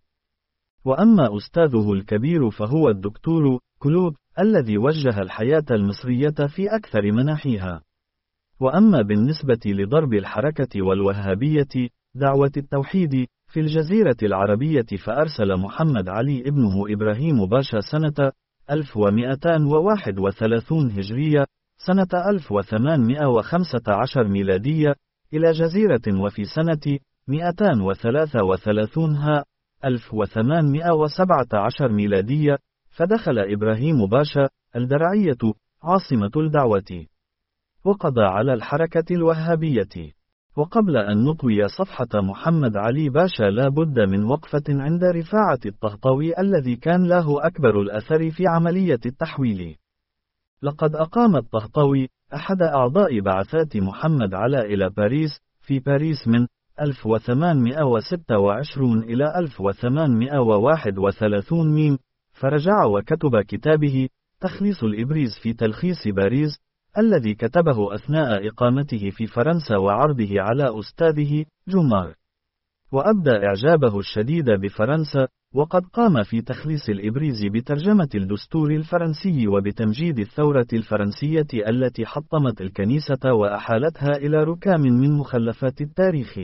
وأما أستاذه الكبير فهو الدكتور كلود، الذي وجه الحياة المصرية في أكثر مناحيها. وأما بالنسبة لضرب الحركة والوهابية، دعوة التوحيد، في الجزيرة العربية، فأرسل محمد علي ابنه إبراهيم باشا سنة ألف ومئتين وواحد وثلاثين هجرية، سنة ألف وثمانمئة وخمسة عشر ميلادية، إلى جزيرة، وفي سنة مئتين وثلاثة وثلاثين ها ألف وثمانمئة وسبعة عشر ميلادية، فدخل إبراهيم باشا الدرعية عاصمة الدعوة، وقضى على الحركة الوهابية. وقبل أن نطوي صفحة محمد علي باشا لا بد من وقفة عند رفاعة الطهطاوي الذي كان له أكبر الأثر في عملية التحويل. لقد أقام الطهطاوي أحد أعضاء بعثات محمد على إلى باريس في باريس من ألف وثمانمئة وستة وعشرين إلى ألف وثمانمئة وواحد وثلاثين ميم، فرجع وكتب كتابه تخليص الإبريز في تلخيص باريس، الذي كتبه أثناء إقامته في فرنسا وعرضه على أستاذه جومار، وأبدى إعجابه الشديد بفرنسا. وقد قام في تخليص الإبريز بترجمة الدستور الفرنسي وبتمجيد الثورة الفرنسية التي حطمت الكنيسة وأحالتها إلى ركام من مخلفات التاريخ.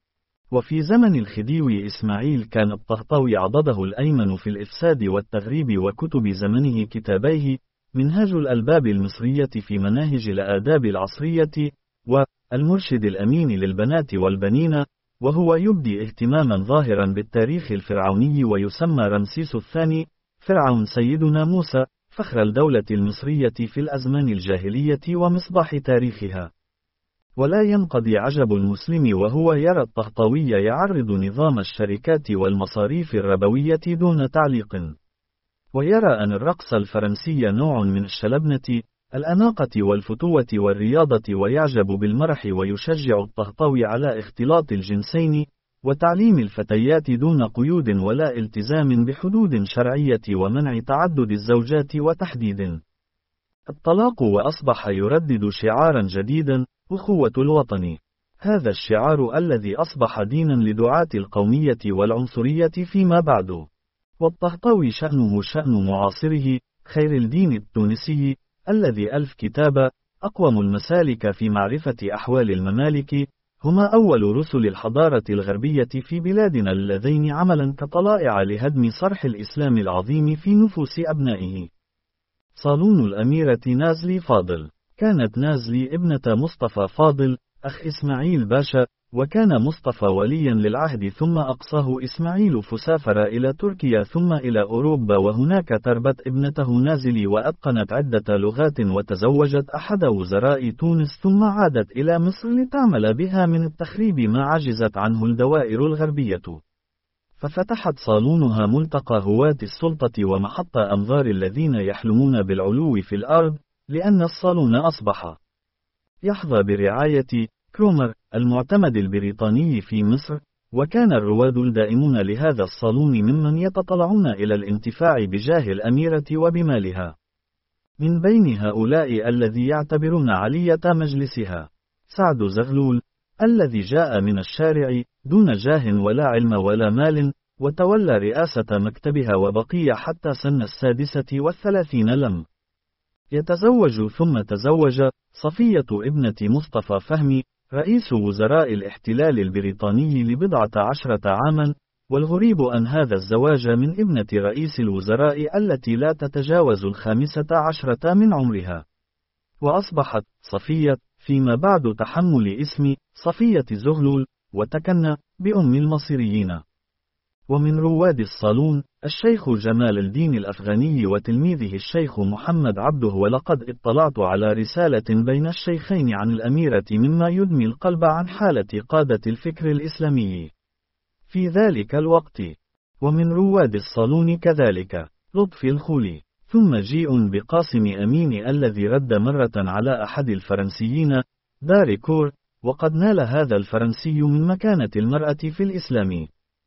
وفي زمن الخديوي إسماعيل كان الطهطاوي عضده الأيمن في الإفساد والتغريب، وكتب زمنه كتابيه منهاج الألباب المصرية في مناهج الآداب العصرية، والمرشد الأمين للبنات والبنين، وهو يبدي اهتماما ظاهرا بالتاريخ الفرعوني، ويسمى رمسيس الثاني فرعون سيدنا موسى فخر الدولة المصرية في الأزمان الجاهلية ومصباح تاريخها. ولا ينقضي عجب المسلم وهو يرى الطهطاوي يعرض نظام الشركات والمصاريف الربوية دون تعليق، ويرى أن الرقص الفرنسي نوع من الشلبنة، الأناقة والفتوة والرياضة، ويعجب بالمرح، ويشجع الطهطاوي على اختلاط الجنسين وتعليم الفتيات دون قيود ولا التزام بحدود شرعية، ومنع تعدد الزوجات وتحديد الطلاق، وأصبح يردد شعارا جديدا: أخوة الوطن. هذا الشعار الذي أصبح دينا لدعاة القومية والعنصرية فيما بعد. والطهطاوي شأنه شأن معاصره خير الدين التونسي الذي ألف كتاب أقوم المسالك في معرفة أحوال الممالك، هما أول رسل الحضارة الغربية في بلادنا، اللذين عملا كطلائع لهدم صرح الإسلام العظيم في نفوس أبنائه. صالون الأميرة نازلي فاضل. كانت نازلي ابنة مصطفى فاضل أخ إسماعيل باشا، وكان مصطفى وليا للعهد ثم أقصاه إسماعيل فسافر إلى تركيا ثم إلى أوروبا وهناك تربت ابنته نازلي وأتقنت عدة لغات وتزوجت أحد وزراء تونس ثم عادت إلى مصر لتعمل بها من التخريب ما عجزت عنه الدوائر الغربية. ففتحت صالونها ملتقى هواة السلطة ومحط أنظار الذين يحلمون بالعلو في الأرض، لأن الصالون أصبح يحظى برعاية كرومر المعتمد البريطاني في مصر، وكان الرواد الدائمون لهذا الصالون ممن يتطلعون إلى الانتفاع بجاه الأميرة وبمالها. من بين هؤلاء الذي يعتبرون علية مجلسها سعد زغلول، الذي جاء من الشارع دون جاه ولا علم ولا مال، وتولى رئاسة مكتبها وبقي حتى سن السادسة والثلاثين لم يتزوج، ثم تزوج صفية ابنة مصطفى فهمي رئيس وزراء الاحتلال البريطاني لبضعة عشرة عاما، والغريب أن هذا الزواج من ابنة رئيس الوزراء التي لا تتجاوز الخامسة عشرة من عمرها. وأصبحت صفية فيما بعد تحمل اسم صفية زغلول وتكنى بأم المصريين. ومن رواد الصالون الشيخ جمال الدين الأفغاني وتلميذه الشيخ محمد عبده. ولقد اطلعت على رسالة بين الشيخين عن الأميرة مما يدمي القلب عن حالة قادة الفكر الإسلامي في ذلك الوقت. ومن رواد الصالون كذلك لطفي الخولي، ثم جيء بقاسم أمين الذي رد مرة على أحد الفرنسيين داريكور، وقد نال هذا الفرنسي من مكانة المرأة في الإسلام.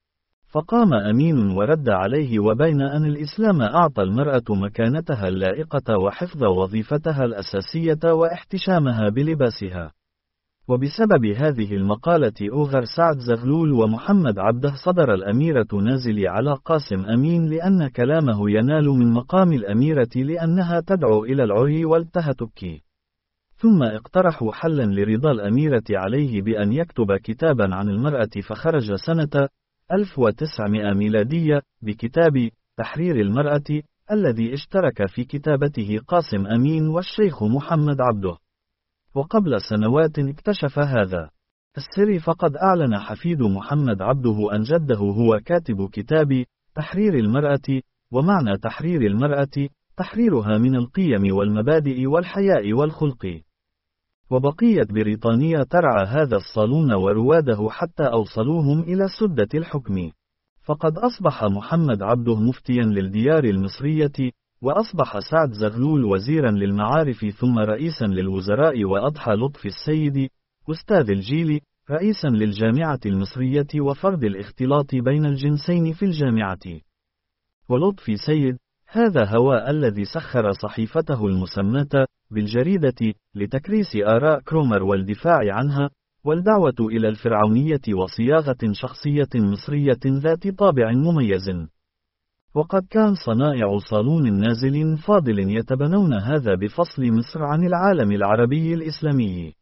فقام أمين ورد عليه، وبين أن الإسلام أعطى المرأة مكانتها اللائقة وحفظ وظيفتها الأساسية واحتشامها بلباسها. وبسبب هذه المقالة أوغر سعد زغلول ومحمد عبده صدر الأميرة نازلي على قاسم أمين، لأن كلامه ينال من مقام الأميرة لأنها تدعو إلى العري والتهتك. ثم اقترحوا حلا لرضا الأميرة عليه بأن يكتب كتابا عن المرأة، فخرج سنة ألف وتسعمائة ميلادية بكتاب تحرير المرأة، الذي اشترك في كتابته قاسم أمين والشيخ محمد عبده. وقبل سنوات اكتشف هذا السر، فقد أعلن حفيد محمد عبده أن جده هو كاتب كتاب تحرير المرأة. ومعنى تحرير المرأة تحريرها من القيم والمبادئ والحياء والخلق. وبقيت بريطانيا ترعى هذا الصالون ورواده حتى أوصلوهم إلى سدة الحكم. فقد أصبح محمد عبده مفتيا للديار المصرية، وأصبح سعد زغلول وزيرا للمعارف ثم رئيسا للوزراء، وأضحى لطفي السيد أستاذ الجيل رئيسا للجامعة المصرية وفرض الاختلاط بين الجنسين في الجامعة. ولطفي سيد هذا هو الذي سخر صحيفته المسماة بالجريدة لتكريس آراء كرومر والدفاع عنها، والدعوة إلى الفرعونية وصياغة شخصية مصرية ذات طابع مميز. وقد كان صنائع صالون نازل فاضل يتبنون هذا بفصل مصر عن العالم العربي الإسلامي.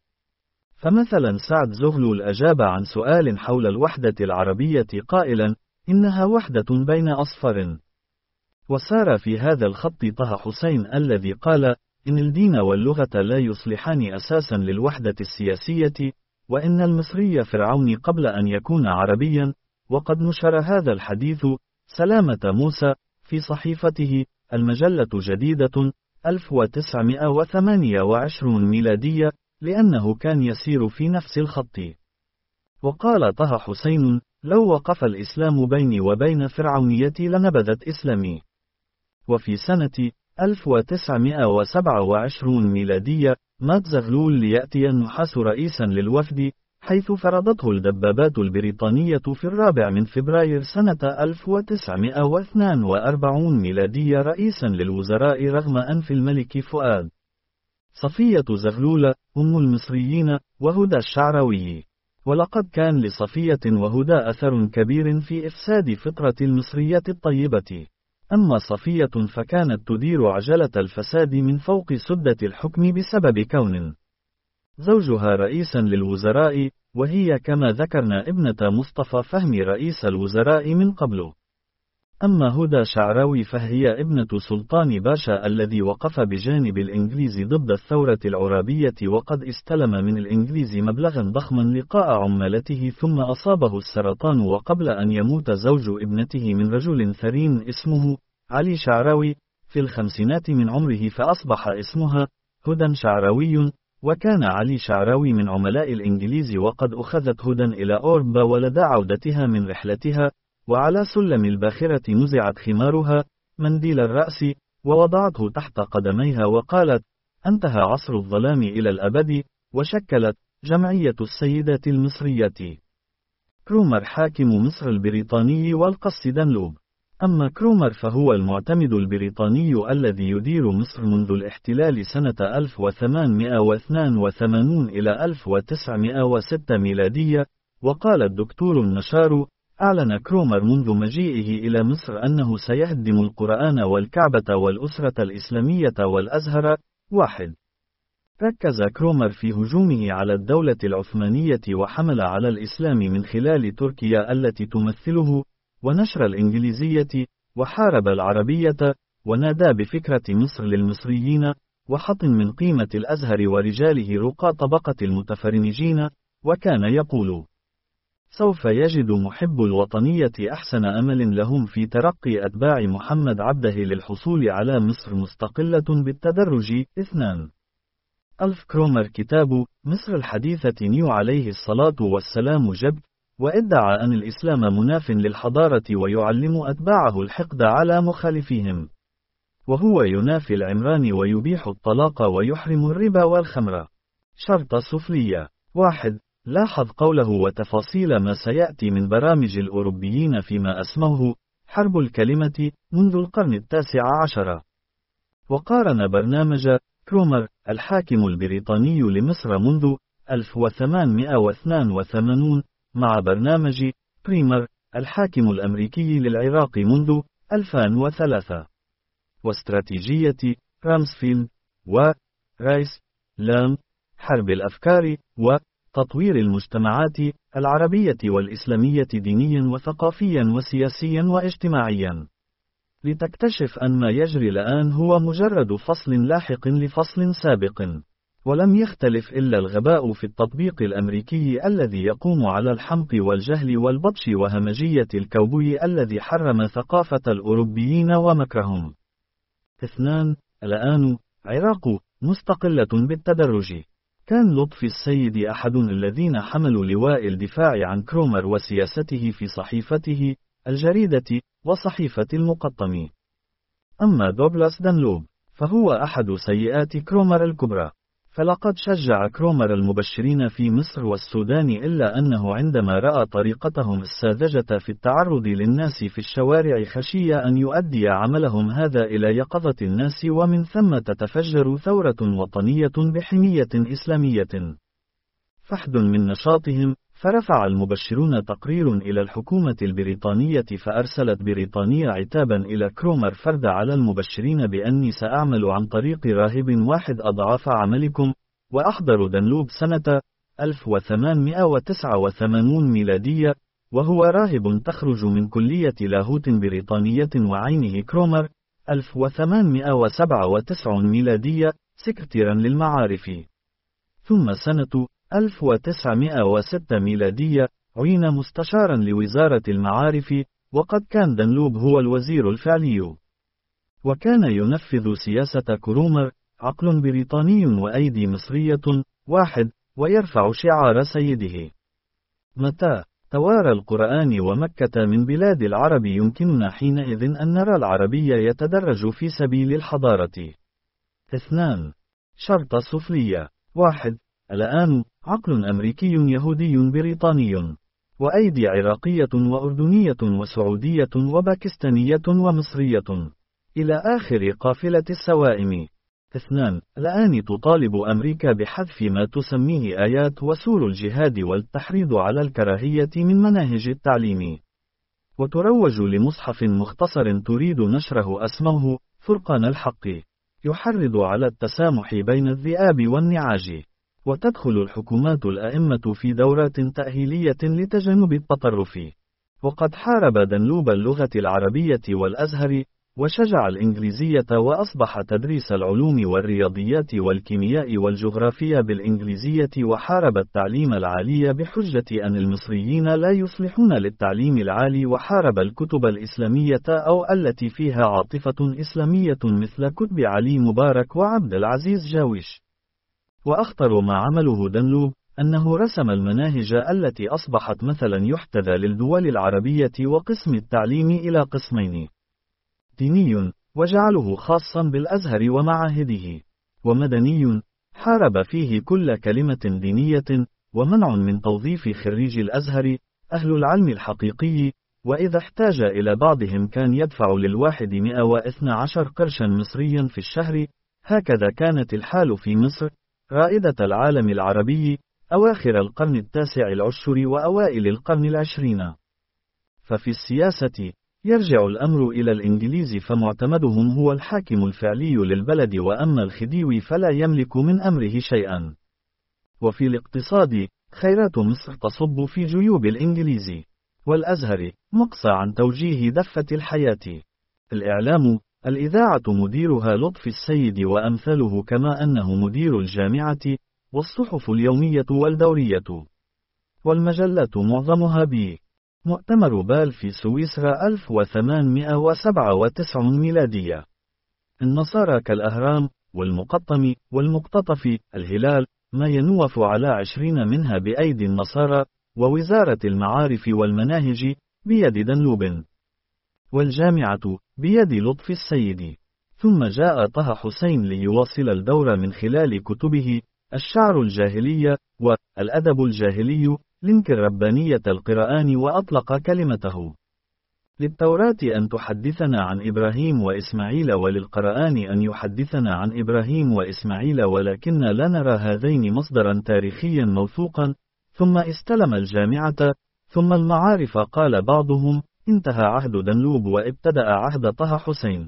فمثلا سعد زغلول أجاب عن سؤال حول الوحدة العربية قائلا إنها وحدة بين أصفر. وسار في هذا الخط طه حسين الذي قال إن الدين واللغة لا يصلحان أساسا للوحدة السياسية، وإن المصري فرعوني قبل أن يكون عربيا. وقد نشر هذا الحديث سلامة موسى في صحيفته المجلة جديدة ألف وتسعمائة وثمانية وعشرين ميلادية، لأنه كان يسير في نفس الخط. وقال طه حسين لو وقف الإسلام بيني وبين فرعونيتي لنبذت إسلامي. وفي سنة ألف وتسعمائة وسبعة وعشرين ميلادية مات زغلول ليأتي النحاس رئيسا للوفد، حيث فرضته الدبابات البريطانية في الرابع من فبراير سنة ألف وتسعمائة واثنين وأربعين ميلادية رئيسا للوزراء، رغم أنف الملك فؤاد. صفية زغلول أم المصريين وهدى الشعراوي. ولقد كان لصفية وهدى أثر كبير في إفساد فطرة المصرية الطيبة. أما صفية فكانت تدير عجلة الفساد من فوق سدة الحكم بسبب كون زوجها رئيسا للوزراء، وهي كما ذكرنا ابنة مصطفى فهمي رئيس الوزراء من قبل. أما هدى شعراوي فهي ابنة سلطان باشا الذي وقف بجانب الإنجليز ضد الثورة العرابية، وقد استلم من الإنجليز مبلغا ضخما لقاء عمالته، ثم أصابه السرطان، وقبل أن يموت زوج ابنته من رجل ثري اسمه علي شعراوي في الخمسينات من عمره، فأصبح اسمها هدى شعراوي. وكان علي شعراوي من عملاء الإنجليز، وقد أخذت هدى إلى أوروبا ولدى عودتها من رحلتها، وعلى سلم الباخرة نزعت خمارها منديل الرأس ووضعته تحت قدميها وقالت: انتهى عصر الظلام إلى الأبد. وشكلت جمعية السيدات المصرية. كرومر حاكم مصر البريطاني والقص دانلوب. أما كرومر فهو المعتمد البريطاني الذي يدير مصر منذ الاحتلال سنة ألف وثمانمائة واثنين وثمانين إلى ألف وتسعمائة وستة ميلادية. وقال الدكتور النشار: أعلن كرومر منذ مجيئه إلى مصر أنه سيهدم القرآن والكعبة والأسرة الإسلامية والأزهر. واحد. ركز كرومر في هجومه على الدولة العثمانية وحمل على الإسلام من خلال تركيا التي تمثله، ونشر الإنجليزية، وحارب العربية، ونادى بفكرة مصر للمصريين، وحطم من قيمة الأزهر ورجاله رقى طبقة المتفرنجين. وكان يقول: سوف يجد محب الوطنية أحسن أمل لهم في ترقي أتباع محمد عبده للحصول على مصر مستقلة بالتدرج. اثنان. ألف كرومر كتاب مصر الحديثة نيو عليه الصلاة والسلام جب، وادعى أن الإسلام مناف للحضارة ويعلم أتباعه الحقد على مخالفيهم، وهو ينافي العمران ويبيح الطلاق ويحرم الربا والخمر. شرط سفلية. واحد. لاحظ قوله وتفاصيل ما سيأتي من برامج الأوروبيين فيما أسموه حرب الكلمة منذ القرن التاسع عشر. وقارن برنامج كرومر الحاكم البريطاني لمصر منذ ألف وثمانمائة واثنين وثمانين مع برنامج بريمر الحاكم الأمريكي للعراق منذ ألفين وثلاثة. واستراتيجية رامسفيلد ورايس لام حرب الأفكار وتطوير المجتمعات العربية والإسلامية دينيا وثقافيا وسياسيا واجتماعيا، لتكتشف أن ما يجري الآن هو مجرد فصل لاحق لفصل سابق، ولم يختلف إلا الغباء في التطبيق الأمريكي الذي يقوم على الحمق والجهل والبطش وهمجية الكوبوي الذي حرم ثقافة الأوروبيين ومكرهم. اثنان. الآن عراق مستقلة بالتدرج. كان لطفي السيد أحد الذين حملوا لواء الدفاع عن كرومر وسياسته في صحيفته الجريدة وصحيفة المقطم. أما دوغلاس دانلوب فهو أحد سيئات كرومر الكبرى، فلقد شجع كرومر المبشرين في مصر والسودان، إلا أنه عندما رأى طريقتهم الساذجة في التعرض للناس في الشوارع خشي أن يؤدي عملهم هذا إلى يقظة الناس، ومن ثم تتفجر ثورة وطنية بحمية إسلامية. فحد من نشاطهم، فرفع المبشرون تقرير إلى الحكومة البريطانية، فأرسلت بريطانيا عتابا إلى كرومر فرد على المبشرين بأني سأعمل عن طريق راهب واحد أضعاف عملكم. وأحضر دانلوب سنة ألف وثمانمائة وتسعة وثمانين ميلادية، وهو راهب تخرج من كلية لاهوت بريطانية، وعينه كرومر ألف وثمانمائة وسبعة وتسعين ميلادية سكرتيرا للمعارف. ثم سنة ألف وتسعمائة وستة ميلادية عين مستشارا لوزارة المعارف، وقد كان دانلوب هو الوزير الفعلي، وكان ينفذ سياسة كرومر عقل بريطاني وأيدي مصرية. واحد. ويرفع شعار سيده: متى توارى القرآن ومكة من بلاد العرب يمكننا حينئذ أن نرى العربي يتدرج في سبيل الحضارة. اثنان. شرط سفلية. واحد. الآن عقل أمريكي يهودي بريطاني، وأيدي عراقية وأردنية وسعودية وباكستانية ومصرية، إلى آخر قافلة السوائم. اثنان. الآن تطالب أمريكا بحذف ما تسميه آيات وسور الجهاد والتحريض على الكراهية من مناهج التعليم، وتروج لمصحف مختصر تريد نشره أسموه فرقان الحق، يحرض على التسامح بين الذئاب والنعاج. وتدخل الحكومات الأئمة في دورات تأهيلية لتجنب التطرف. وقد حارب دنلوب اللغة العربية والأزهر، وشجع الإنجليزية، وأصبح تدريس العلوم والرياضيات والكيمياء والجغرافيا بالإنجليزية، وحارب التعليم العالي بحجة أن المصريين لا يصلحون للتعليم العالي، وحارب الكتب الإسلامية أو التي فيها عاطفة إسلامية مثل كتب علي مبارك وعبد العزيز جاوش. وأخطر ما عمله دنلوب أنه رسم المناهج التي أصبحت مثلا يحتذى للدول العربية وقسم التعليم إلى قسمين: ديني، وجعله خاصا بالأزهر ومعاهده، ومدني، حارب فيه كل كلمة دينية، ومنع من توظيف خريج الأزهر، أهل العلم الحقيقي، وإذا احتاج إلى بعضهم كان يدفع للواحد مئة واثني عشر قرشا مصريا في الشهر. هكذا كانت الحال في مصر، رائدة العالم العربي، أواخر القرن التاسع العشر وأوائل القرن العشرين. ففي السياسة يرجع الأمر إلى الإنجليز، فمعتمدهم هو الحاكم الفعلي للبلد، وأما الخديوي فلا يملك من أمره شيئا. وفي الاقتصاد خيرات مصر تصب في جيوب الإنجليز، والأزهر مقصى عن توجيه دفة الحياة. الإعلام، الإذاعة مديرها لطفي السيد وأمثاله، كما أنه مدير الجامعة، والصحف اليومية والدورية، والمجلات معظمها بي. مؤتمر بال في سويسرا ألف وثمانمئة وسبعة وتسعين ميلادية. النصارى كالأهرام، والمقطم، والمقتطف، الهلال، ما ينوف على عشرين منها بأيدي النصارى، ووزارة المعارف والمناهج بيد دنلوب، والجامعة بيد لطفي السيد. ثم جاء طه حسين ليواصل الدور من خلال كتبه الشعر الجاهلي والأدب الجاهلي، لينكر ربانية القرآن، وأطلق كلمته للتوراة أن تحدثنا عن إبراهيم وإسماعيل، وللقرآن أن يحدثنا عن إبراهيم وإسماعيل، ولكن لا نرى هذين مصدرا تاريخيا موثوقا. ثم استلم الجامعة، ثم المعارف. قال بعضهم: انتهى عهد دنلوب وابتدأ عهد طه حسين.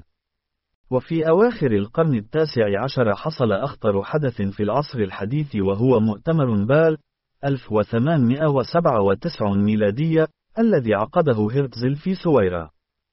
وفي أواخر القرن التاسع عشر حصل أخطر حدث في العصر الحديث، وهو مؤتمر بال ألف وثمانمئة وسبعة وتسعين ميلادية، الذي عقده هرتزل في سويرا.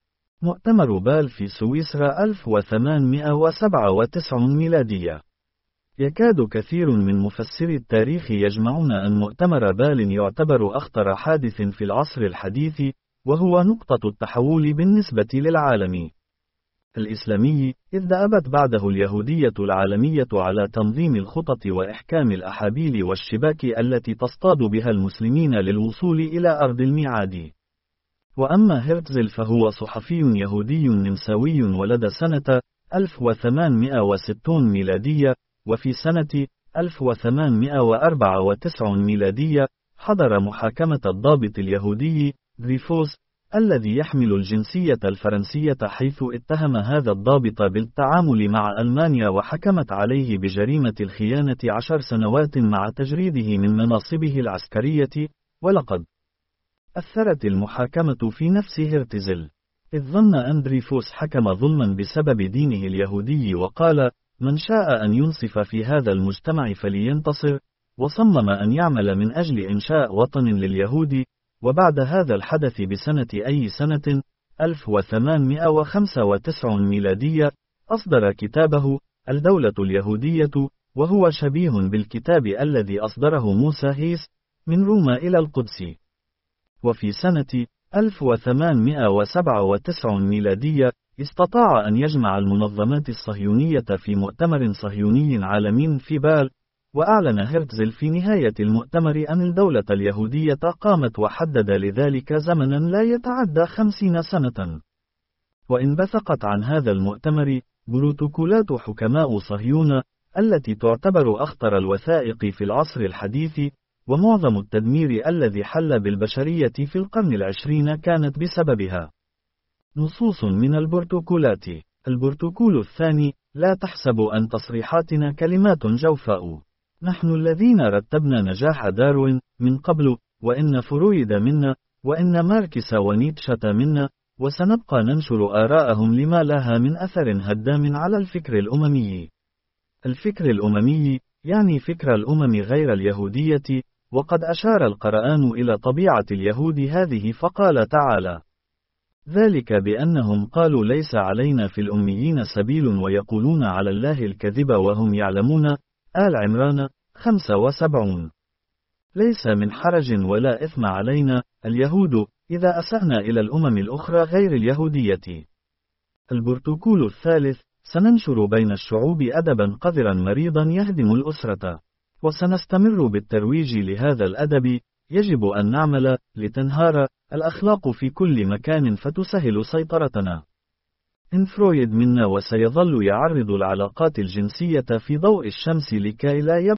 مؤتمر بال في سويسرا ألف وثمانمئة وسبعة وتسعين ميلادية. يكاد كثير من مفسري التاريخ يجمعون أن مؤتمر بال يعتبر أخطر حادث في العصر الحديث، وهو نقطة التحول بالنسبة للعالم الإسلامي، إذ دأبت بعده اليهودية العالمية على تنظيم الخطط وإحكام الأحابيل والشباك التي تصطاد بها المسلمين للوصول إلى أرض الميعاد. وأما هرتزل فهو صحفي يهودي نمساوي، ولد سنة ألف وثمانمئة وستين ميلادية، وفي سنة ألف وثمانمئة وأربعة وتسعين ميلادية حضر محاكمة الضابط اليهودي دريفوس الذي يحمل الجنسية الفرنسية، حيث اتهم هذا الضابط بالتعامل مع ألمانيا، وحكمت عليه بجريمة الخيانة عشر سنوات مع تجريده من مناصبه العسكرية. ولقد أثرت المحاكمة في نفس هرتزل، إذ ظن أن دريفوس حكم ظلما بسبب دينه اليهودي، وقال: من شاء أن ينصف في هذا المجتمع فلينتصر، وصمم أن يعمل من أجل إنشاء وطن لليهود. وبعد هذا الحدث بسنة أي سنة ألف وثمانمئة وخمسة وتسعين ميلادية أصدر كتابه الدولة اليهودية، وهو شبيه بالكتاب الذي أصدره موسى هيس من روما إلى القدس. وفي سنة ألف وثمانمئة وسبعة وتسعين ميلادية استطاع أن يجمع المنظمات الصهيونية في مؤتمر صهيوني عالمي في بال، وأعلن هرتزل في نهاية المؤتمر أن الدولة اليهودية قامت، وحدد لذلك زمنا لا يتعدى خمسين سنة. وإن بثقت عن هذا المؤتمر بروتوكولات حكماء صهيون التي تعتبر أخطر الوثائق في العصر الحديث، ومعظم التدمير الذي حل بالبشرية في القرن العشرين كانت بسببها. نصوص من البروتوكولات. البروتوكول الثاني: لا تحسب أن تصريحاتنا كلمات جوفاء. نحن الذين رتبنا نجاح داروين من قبل، وإن فرويد منا، وإن ماركس ونيتشه منا، وسنبقى ننشر آراءهم لما لها من أثر هدام على الفكر الأممي. الفكر الأممي يعني فكر الأمم غير اليهودية، وقد أشار القرآن إلى طبيعة اليهود هذه فقال تعالى: ذلك بأنهم قالوا ليس علينا في الأميين سبيل ويقولون على الله الكذب وهم يعلمون. آل عمران خمسة وسبعين. ليس من حرج ولا إثم علينا اليهود إذا أسأنا إلى الأمم الأخرى غير اليهودية. البروتوكول الثالث: سننشر بين الشعوب أدبا قذرا مريضا يهدم الأسرة، وسنستمر بالترويج لهذا الأدب. يجب أن نعمل لتنهار الأخلاق في كل مكان فتسهل سيطرتنا. إن فرويد منا وسيظل يعرض العلاقات الجنسية في ضوء الشمس لكي لا يبقى